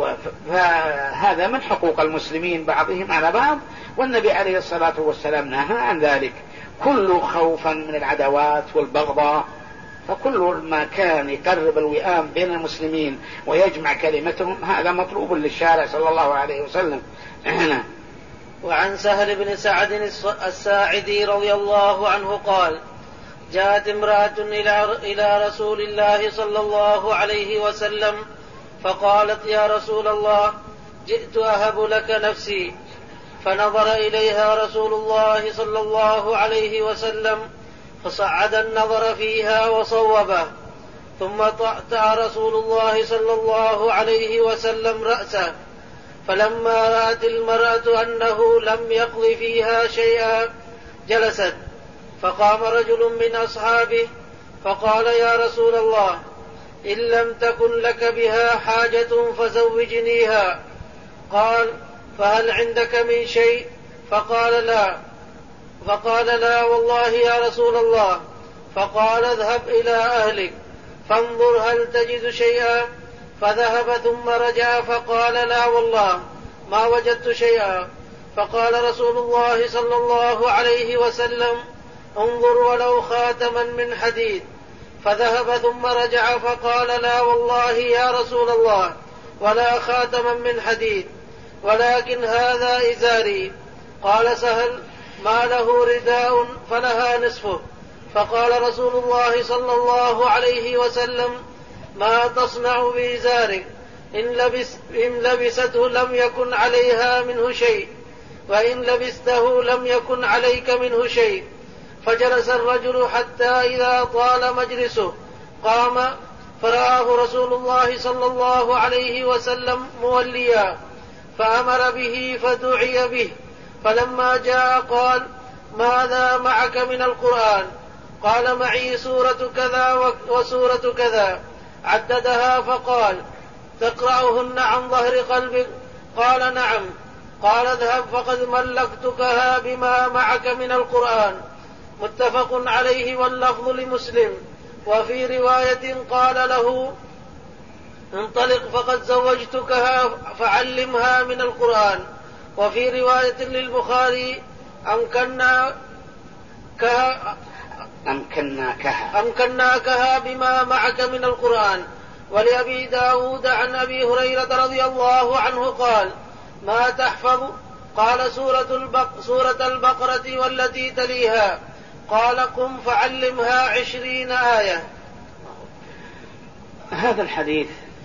فهذا من حقوق المسلمين بعضهم على بعض، والنبي عليه الصلاة والسلام نهى عن ذلك. كل خوفا من العداوات والبغضاء، فكل ما كان يقرب الوئام بين المسلمين ويجمع كلمتهم هذا مطلوب للشارع صلى الله عليه وسلم. وعن سهل بن سعد الساعدي رضي الله عنه قال: جاءت امرأة إلى رسول الله صلى الله عليه وسلم فقالت: يا رسول الله، جئت أهب لك نفسي. فنظر إليها رسول الله صلى الله عليه وسلم فصعد النظر فيها وصوبه، ثم طأطأ رسول الله صلى الله عليه وسلم رأسه. فلما رأت المرأة أنه لم يقض فيها شيئا جلست، فقام رجل من أصحابه فقال: يا رسول الله، إن لم تكن لك بها حاجة فزوجنيها. قال: فهل عندك من شيء؟ فقال: لا. فقال: لا والله يا رسول الله. فقال: اذهب إلى أهلك فانظر هل تجد شيئا. فذهب ثم رجع فقال: لا والله ما وجدت شيئا. فقال رسول الله صلى الله عليه وسلم: انظر ولو خاتما من حديد. فذهب ثم رجع فقال: لا والله يا رسول الله ولا خاتما من حديد، ولكن هذا إزاري. قال سهل: ما له رداء فلها نصفه. فقال رسول الله صلى الله عليه وسلم: ما تصنع بإزارك؟ إن لبسته لم يكن عليها منه شيء، وإن لبسته لم يكن عليك منه شيء. فجلس الرجل حتى إذا طال مجلسه قام، فرآه رسول الله صلى الله عليه وسلم موليا، فأمر به فدعي به. فلما جاء قال: ماذا معك من القرآن؟ قال: معي سورة كذا وسورة كذا. عددها فقال: تقرأهن عن ظهر قلبك؟ قال: نعم. قال: اذهب فقد ملكتكها بما معك من القرآن. متفق عليه واللفظ لمسلم. وفي رواية قال له: انطلق فقد زوجتكها فعلمها من القرآن. وفي رواية للبخاري: أمكناكها بما معك من القرآن. ولأبي داود عن أبي هريرة رضي الله عنه قال: ما تحفظ؟ قال: سورة البقرة والتي تليها. قال: قم فعلمها 20 آية. هذا الحديث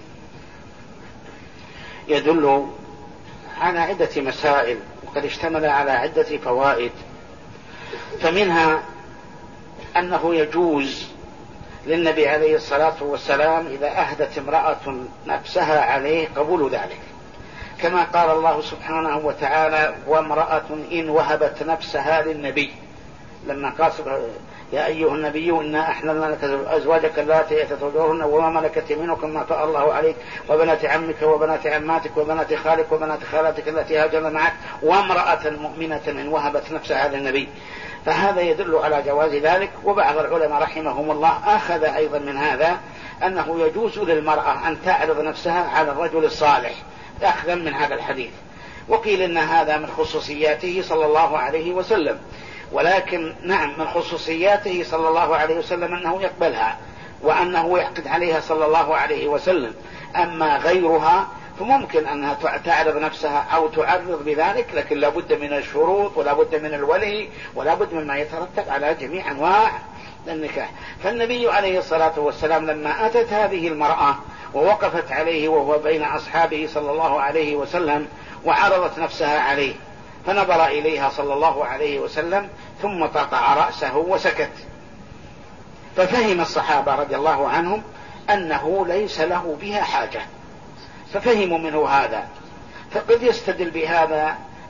يدل على عدة مسائل، وقد اشتمل على عدة فوائد. فمنها أنه يجوز للنبي عليه الصلاة والسلام إذا أهدت امرأة نفسها عليه قبول ذلك، كما قال الله سبحانه وتعالى: وامرأة إن وهبت نفسها للنبي، لما قال: يا أيها النبي إنا أحللنا لك أزواجك اللاتي تزوجهن وما ملكت يمينك مما أفاء الله عليك وبنات عمك وبنات عماتك وبنات خالك وبنات خالاتك التي هاجرن معك وامرأة مؤمنة إن وهبت نفسها للنبي. فهذا يدل على جواز ذلك. وبعض العلماء رحمهم الله أخذ أيضا من هذا أنه يجوز للمرأة أن تعرض نفسها على الرجل الصالح أخذا من هذا الحديث. وقيل إن هذا من خصوصياته صلى الله عليه وسلم، ولكن نعم من خصوصياته صلى الله عليه وسلم أنه يقبلها وأنه يعقد عليها صلى الله عليه وسلم. أما غيرها فممكن أنها تعرض نفسها أو تعرض بذلك، لكن لابد من الشروط ولابد من الولي ولابد مما يترتب على جميع أنواع النكاح. فالنبي عليه الصلاة والسلام لما أتت هذه المرأة ووقفت عليه وهو بين أصحابه صلى الله عليه وسلم وعرضت نفسها عليه، فنظر إليها صلى الله عليه وسلم ثم طأطأ رأسه وسكت. ففهم الصحابة رضي الله عنهم أنه ليس له بها حاجة، ففهموا منه هذا. فقد يستدل بهذا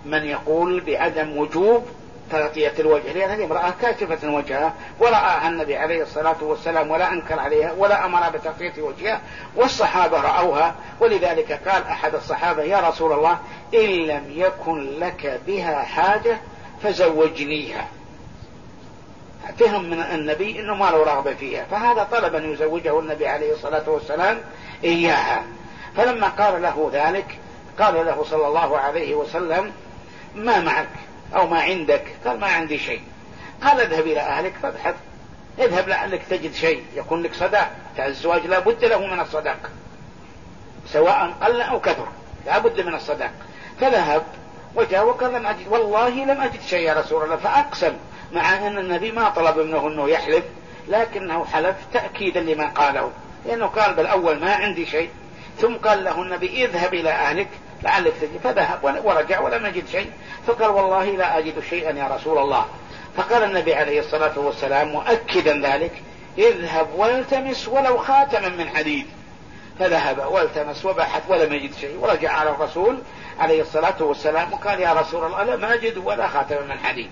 من يقول بعدم وجوب تغطية الوجه، لأن هذه امرأة كاشفة وجهها ورآها النبي عليه الصلاة والسلام ولا أنكر عليها ولا أمر بتغطية وجهها، والصحابة رأوها. ولذلك قال أحد الصحابة: يا رسول الله إن لم يكن لك بها حاجة فزوجنيها. فهم من النبي أنه ما له رغبة فيها، فهذا طلب أن يزوجه النبي عليه الصلاة والسلام إياها. فلما قال له ذلك قال له صلى الله عليه وسلم: ما معك أو ما عندك؟ قال: ما عندي شيء. قال: اذهب إلى أهلك فابحث، اذهب لعلك تجد شيء يكون لك صداق، الزواج لا بد له من الصداق سواء قل أو كثر، لا بد من الصداق. فذهب وجاء وقال: لم أجد، والله لم أجد شيء يا رسول الله. فأقسم، مع أن النبي ما طلب منه أنه يحلف، لكنه حلف تأكيدا لما قاله، لأنه قال بالأول ما عندي شيء، ثم قال له النبي: اذهب إلى أهلك لعلك تجد. فذهب ورجع ولم يجد شيء، فقال: والله لا أجد شيئا يا رسول الله. فقال النبي عليه الصلاة والسلام مؤكدا ذلك: اذهب والتمس ولو خاتما من حديد. فذهب والتمس وبحث ولم يجد شيء، ورجع على الرسول عليه الصلاة والسلام وقال: يا رسول الله لم أجد ولا خاتما من حديد.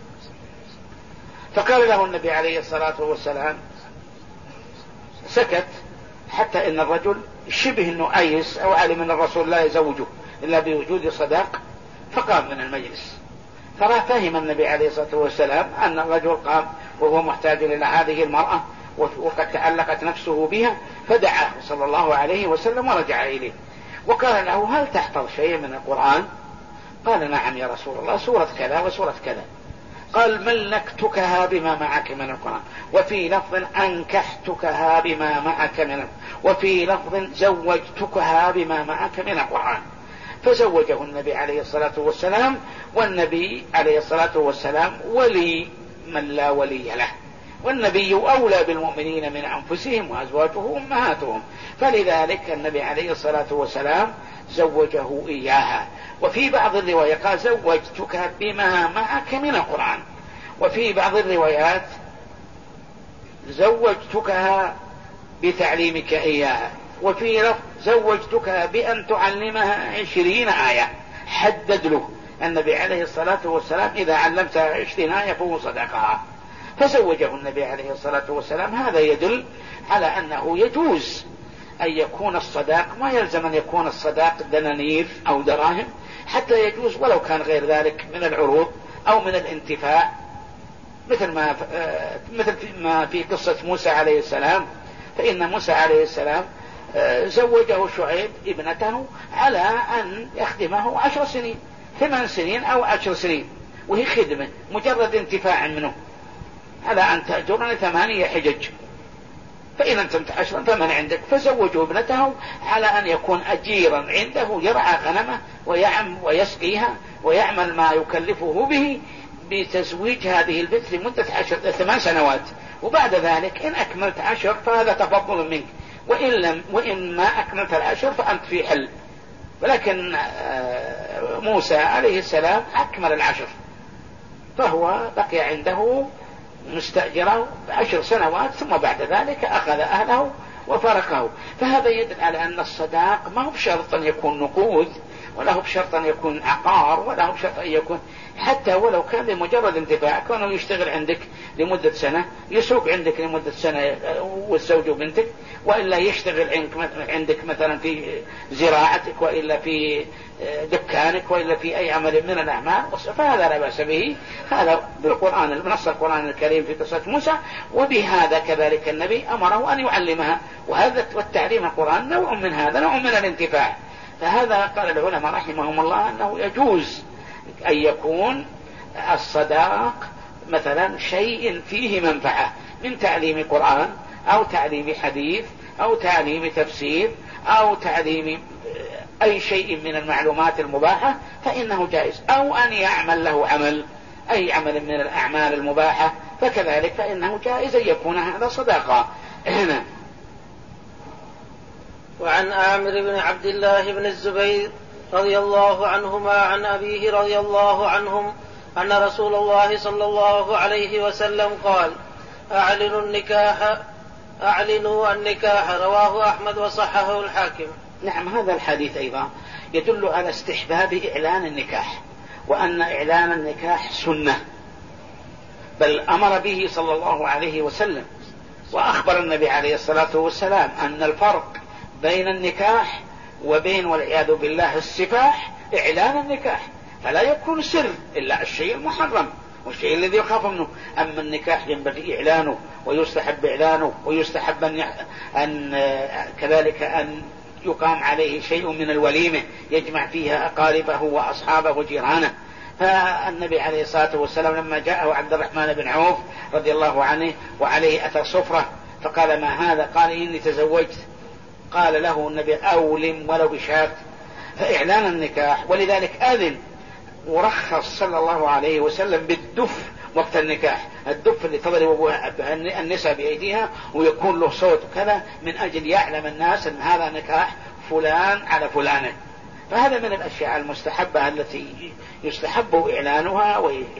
فقال له النبي عليه الصلاة والسلام، سكت حتى إن الرجل شبه أنه أيس أو علم أن الرسول لا يزوجه إلا بوجود صداق، فقام من المجلس. ففهم النبي عليه الصلاة والسلام أن الرجل قام وهو محتاج إلى هذه المرأة وقد تعلقت نفسه بها، فدعاه صلى الله عليه وسلم ورجع إليه وقال له: هل تحفظ شيء من القرآن؟ قال: نعم يا رسول الله، سورة كذا وسورة كذا. قال: ملكتكها بما معك من القرآن، وفي لفظ أنكحتكها بما معك من القرآن، وفي لفظ زوجتكها بما معك من القرآن. فزوجه النبي عليه الصلاة والسلام، والنبي عليه الصلاة والسلام ولي من لا ولي له، والنبي أولى بالمؤمنين من أنفسهم وأزواجه أمهاتهم، فلذلك النبي عليه الصلاة والسلام زوجه إياها. وفي بعض الروايات قال: زوجتك بما معك من القرآن، وفي بعض الروايات زوجتكها بتعليمك إياها، وفي لفظ زوجتك بأن تعلمها 20 آية. حدد له النبي عليه الصلاة والسلام: إذا علمتها 20 آية فهو صدقها. فزوجه النبي عليه الصلاة والسلام. هذا يدل على أنه يجوز أن يكون الصداق، ما يلزم أن يكون الصداق دنانير أو دراهم، حتى يجوز ولو كان غير ذلك من العروض أو من الانتفاع، مثل ما في قصة موسى عليه السلام. فإن موسى عليه السلام زوجه شعيب ابنته على أن يخدمه 10 سنين، 8 سنين أو 10 سنين، وهي خدمة مجرد انتفاع منه، على أن تأجرني 8 حجج، فإن أنتم 10 فمن عندك. فزوجوا ابنته على أن يكون أجيرا عنده، يرعى غنمه ويسقيها ويعمل ما يكلفه به بتزويج هذه البنت لمدة 8 سنوات، وبعد ذلك إن أكملت 10 فهذا تفضل منك، وإن ما أكملت 10 فأنت في حل. ولكن موسى عليه السلام أكمل 10، فهو بقي عنده مستأجره 10 سنوات، ثم بعد ذلك أخذ أهله وفارقه. فهذا يدل على أن الصداق ما هو بشرط أن يكون نقود، ولا هو بشرط أن يكون عقار، ولا هو بشرط أن يكون، حتى ولو كان لمجرد انتفاع، كونه يشتغل عندك لمدة سنة، يسوق عندك لمدة سنة والزوج بنتك، وإلا يشتغل عندك مثلا في زراعتك، وإلا في دكانك، وإلا في أي عمل من الأعمال، فهذا لا بأس به. هذا بالقرآن، بنص القرآن الكريم في قصة موسى، وبهذا كذلك النبي أمره أن يعلمها، وهذا والتعليم القرآن نوع من هذا، نوع من الانتفاع. فهذا قال العلماء رحمهم الله أنه يجوز أن يكون الصداق مثلا شيء فيه منفعة من تعليم قرآن أو تعليم حديث أو تعليم تفسير أو تعليم أي شيء من المعلومات المباحة، فإنه جائز. أو أن يعمل له عمل، أي عمل من الأعمال المباحة، فكذلك فإنه جائز أن يكون هذا صداقة. وعن عامر بن عبد الله بن الزبير رضي الله عنهما عن أبيه رضي الله عنهم أن رسول الله صلى الله عليه وسلم قال: أعلنوا النكاح. رواه أحمد وصححه الحاكم. نعم، هذا الحديث أيضا يدل على استحباب إعلان النكاح، وأن إعلان النكاح سنة، بل أمر به صلى الله عليه وسلم، وأخبر النبي عليه الصلاة والسلام أن الفرق بين النكاح وبين والعياذ بالله السفاح إعلان النكاح، فلا يكون سر إلا الشيء المحرم والشيء الذي يخاف منه. أما النكاح ينبغي إعلانه ويستحب إعلانه، ويستحب أن كذلك أن يقام عليه شيء من الوليمة يجمع فيها أقاربه وأصحابه وجيرانه. فالنبي عليه الصلاة والسلام لما جاءه عبد الرحمن بن عوف رضي الله عنه وعليه أثر صفرة فقال: ما هذا؟ قال: إني تزوجت. قال له النبي: أولم ولو بشاة. فإعلان النكاح، ولذلك آذن ورخص صلى الله عليه وسلم بالدف وقت النكاح، الدف اللي تضرب النساء بأيديها ويكون له صوت كذا، من أجل يعلم الناس أن هذا نكاح فلان على فلانة. فهذا من الأشياء المستحبة التي يستحب إعلانها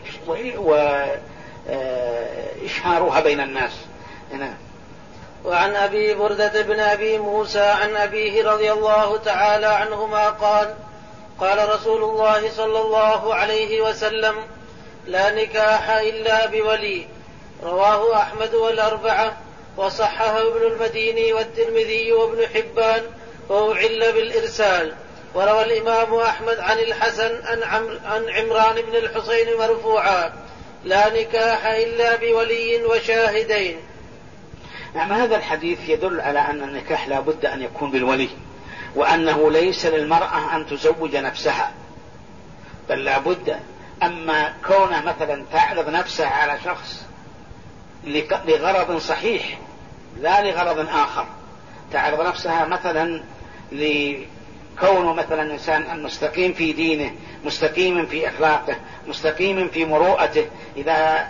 وإشهارها بين الناس. هنا. وعن أبي بردة بن أبي موسى عن أبيه رضي الله تعالى عنهما قال: قال رسول الله صلى الله عليه وسلم: لا نكاح إلا بولي. رواه أحمد والأربعة، وصححه ابن المديني والترمذي وابن حبان، وأعل بالإرسال. وروى الإمام أحمد عن الحسن عن عمران بن الحسين مرفوعا: لا نكاح إلا بولي وشاهدين. نعم، هذا الحديث يدل على أن النكاح لا بد أن يكون بالولي، وأنه ليس للمرأة أن تزوج نفسها، بل لا بد. أما كونه مثلا تعرض نفسها على شخص لغرض صحيح لا لغرض آخر، تعرض نفسها مثلا لكونه مثلا إنسان مستقيم في دينه، مستقيم في أخلاقه، مستقيم في مروءته، إذا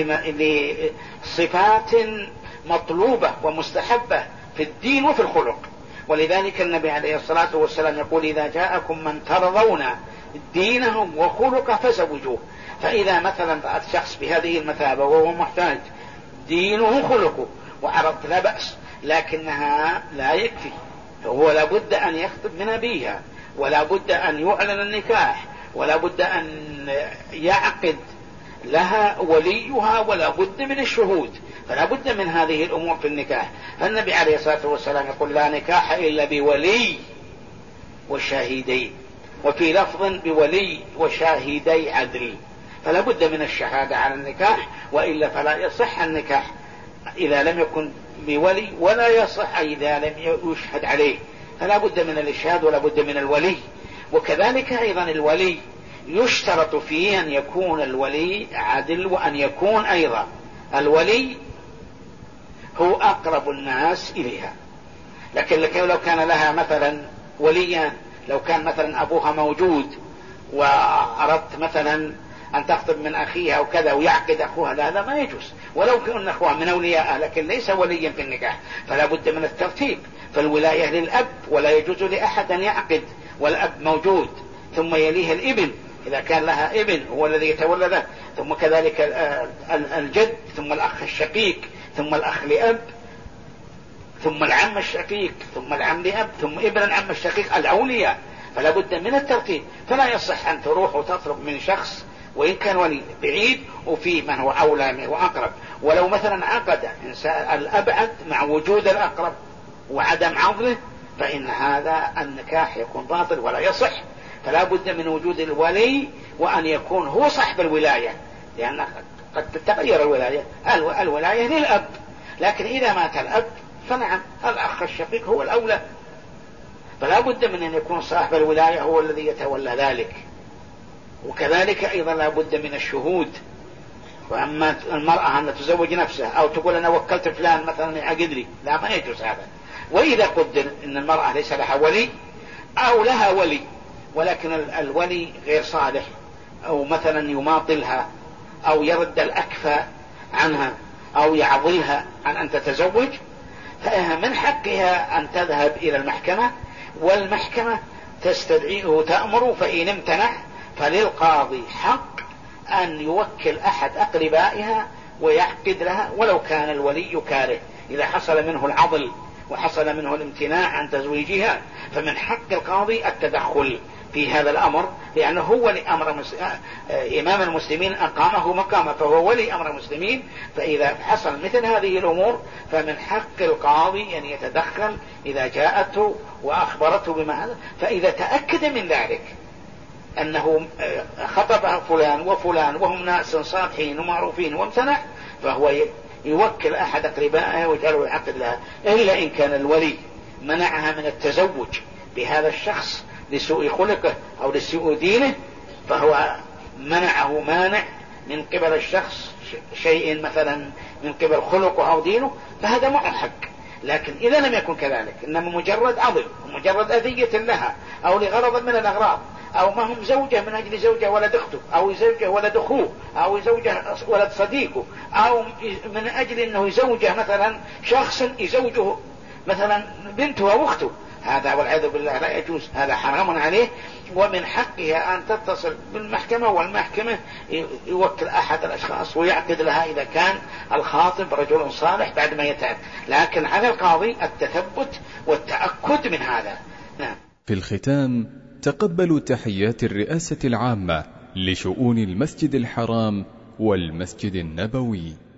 لصفات مطلوبة ومستحبة في الدين وفي الخلق. ولذلك النبي عليه الصلاة والسلام يقول: إذا جاءكم من ترضون دينه وخلقه فزوجوه. فإذا مثلا رأت شخص بهذه المثابة وهو محتاج دينه خلقه وعرضت لا بأس، لكنها لا يكفي، هو لا بد أن يخطب من أبيها، ولا بد أن يعلن النكاح، ولا بد أن يعقد لها وليها، ولا بد من الشهود، فلا بد من هذه الأمور في النكاح. فالنبي عليه الصلاة والسلام يقول: لا نكاح إلا بولي وشاهدين، وفي لفظ بولي وشاهدي عدل. فلا بد من الشهادة على النكاح، وإلا فلا يصح النكاح إذا لم يكن بولي، ولا يصح إذا لم يشهد عليه. فلا بد من الإشهاد ولا بد من الولي. وكذلك أيضا الولي يشترط فيه أن يكون الولي عدل، وأن يكون أيضا الولي هو أقرب الناس إليها. لكن لو كان لها مثلا وليا، لو كان مثلا أبوها موجود وأردت مثلا أن تخطب من أخيها أو كذا ويعقد أخوها، هذا ما يجوز، ولو كان أخوها من أولياء، لكن ليس وليا في النكاح. فلا بد من الترتيب، فالولاية للأب، ولا يجوز لأحد أن يعقد والأب موجود، ثم يليه الابن إذا كان لها ابن هو الذي يتولده، ثم كذلك الجد، ثم الأخ الشقيق، ثم الأخ لأب، ثم العم الشقيق، ثم العم لأب، ثم ابن العم الشقيق، الأولياء. فلا بد من الترتيب. فلا يصح أن تروح وتطلب من شخص وإن كان ولي بعيد وفي من هو أولى وأقرب. ولو مثلا عقد الأبعد مع وجود الأقرب وعدم عضله، فإن هذا النكاح يكون باطل ولا يصح. فلا بد من وجود الولي، وأن يكون هو صاحب الولاية، لأن قد تتغير الولاية. الولاية للأب، لكن إذا مات الأب فنعم الأخ الشقيق هو الأولى. فلا بد من أن يكون صاحب الولاية هو الذي يتولى ذلك. وكذلك أيضا لا بد من الشهود. وأما المرأة أن تزوج نفسها أو تقول أنا وكلت فلان مثلا يعقد لي، لا، ما يجوز هذا. وإذا قدر أن المرأة ليس لها ولي أو لها ولي ولكن الولي غير صالح، أو مثلا يماطلها أو يرد الأكفى عنها أو يعضلها عن أن تتزوج، فمن حقها أن تذهب إلى المحكمة، والمحكمة تستدعيه وتأمر، فإن امتنع فللقاضي حق أن يوكل أحد أقربائها ويعقد لها، ولو كان الولي كاره. إذا حصل منه العضل وحصل منه الامتناع عن تزويجها، فمن حق القاضي التدخل في هذا الأمر، لأنه هو ولي أمر إمام المسلمين أقامه مقامه، فهو ولي أمر المسلمين. فإذا حصل مثل هذه الأمور فمن حق القاضي أن يتدخل إذا جاءته وأخبرته بما هذا، فإذا تأكد من ذلك أنه خطبها فلان وفلان وهم ناس صالحين ومعروفين وامتنع، فهو يوكل أحد أقربائه ويجعله يعقد لها، إلا إن كان الولي منعها من التزوج بهذا الشخص لسوء خلقه أو لسوء دينه، فهو منعه مانع من قبل الشخص شيء مثلا من قبل خلقه أو دينه، فهذا معه حق. لكن إذا لم يكن كذلك، إنما مجرد عضل ومجرد أذية لها أو لغرض من الأغراض، أو ما هم زوجة من أجل زوجة ولد أخته، أو زوجة ولد أخوه، أو زوجة ولد صديقه، أو من أجل أنه زوجة مثلا شخص يزوجه مثلا بنته أو أخته، هذا والعياذ بالله لا يجوز، هذا حرام عليه. ومن حقها أن تتصل بالمحكمة، والمحكمة يوكل أحد الأشخاص ويعقد لها إذا كان الخاطب رجل صالح بعد ما يتعب، لكن على القاضي التثبت والتأكد من هذا. نعم. في الختام تقبلوا تحيات الرئاسة العامة لشؤون المسجد الحرام والمسجد النبوي.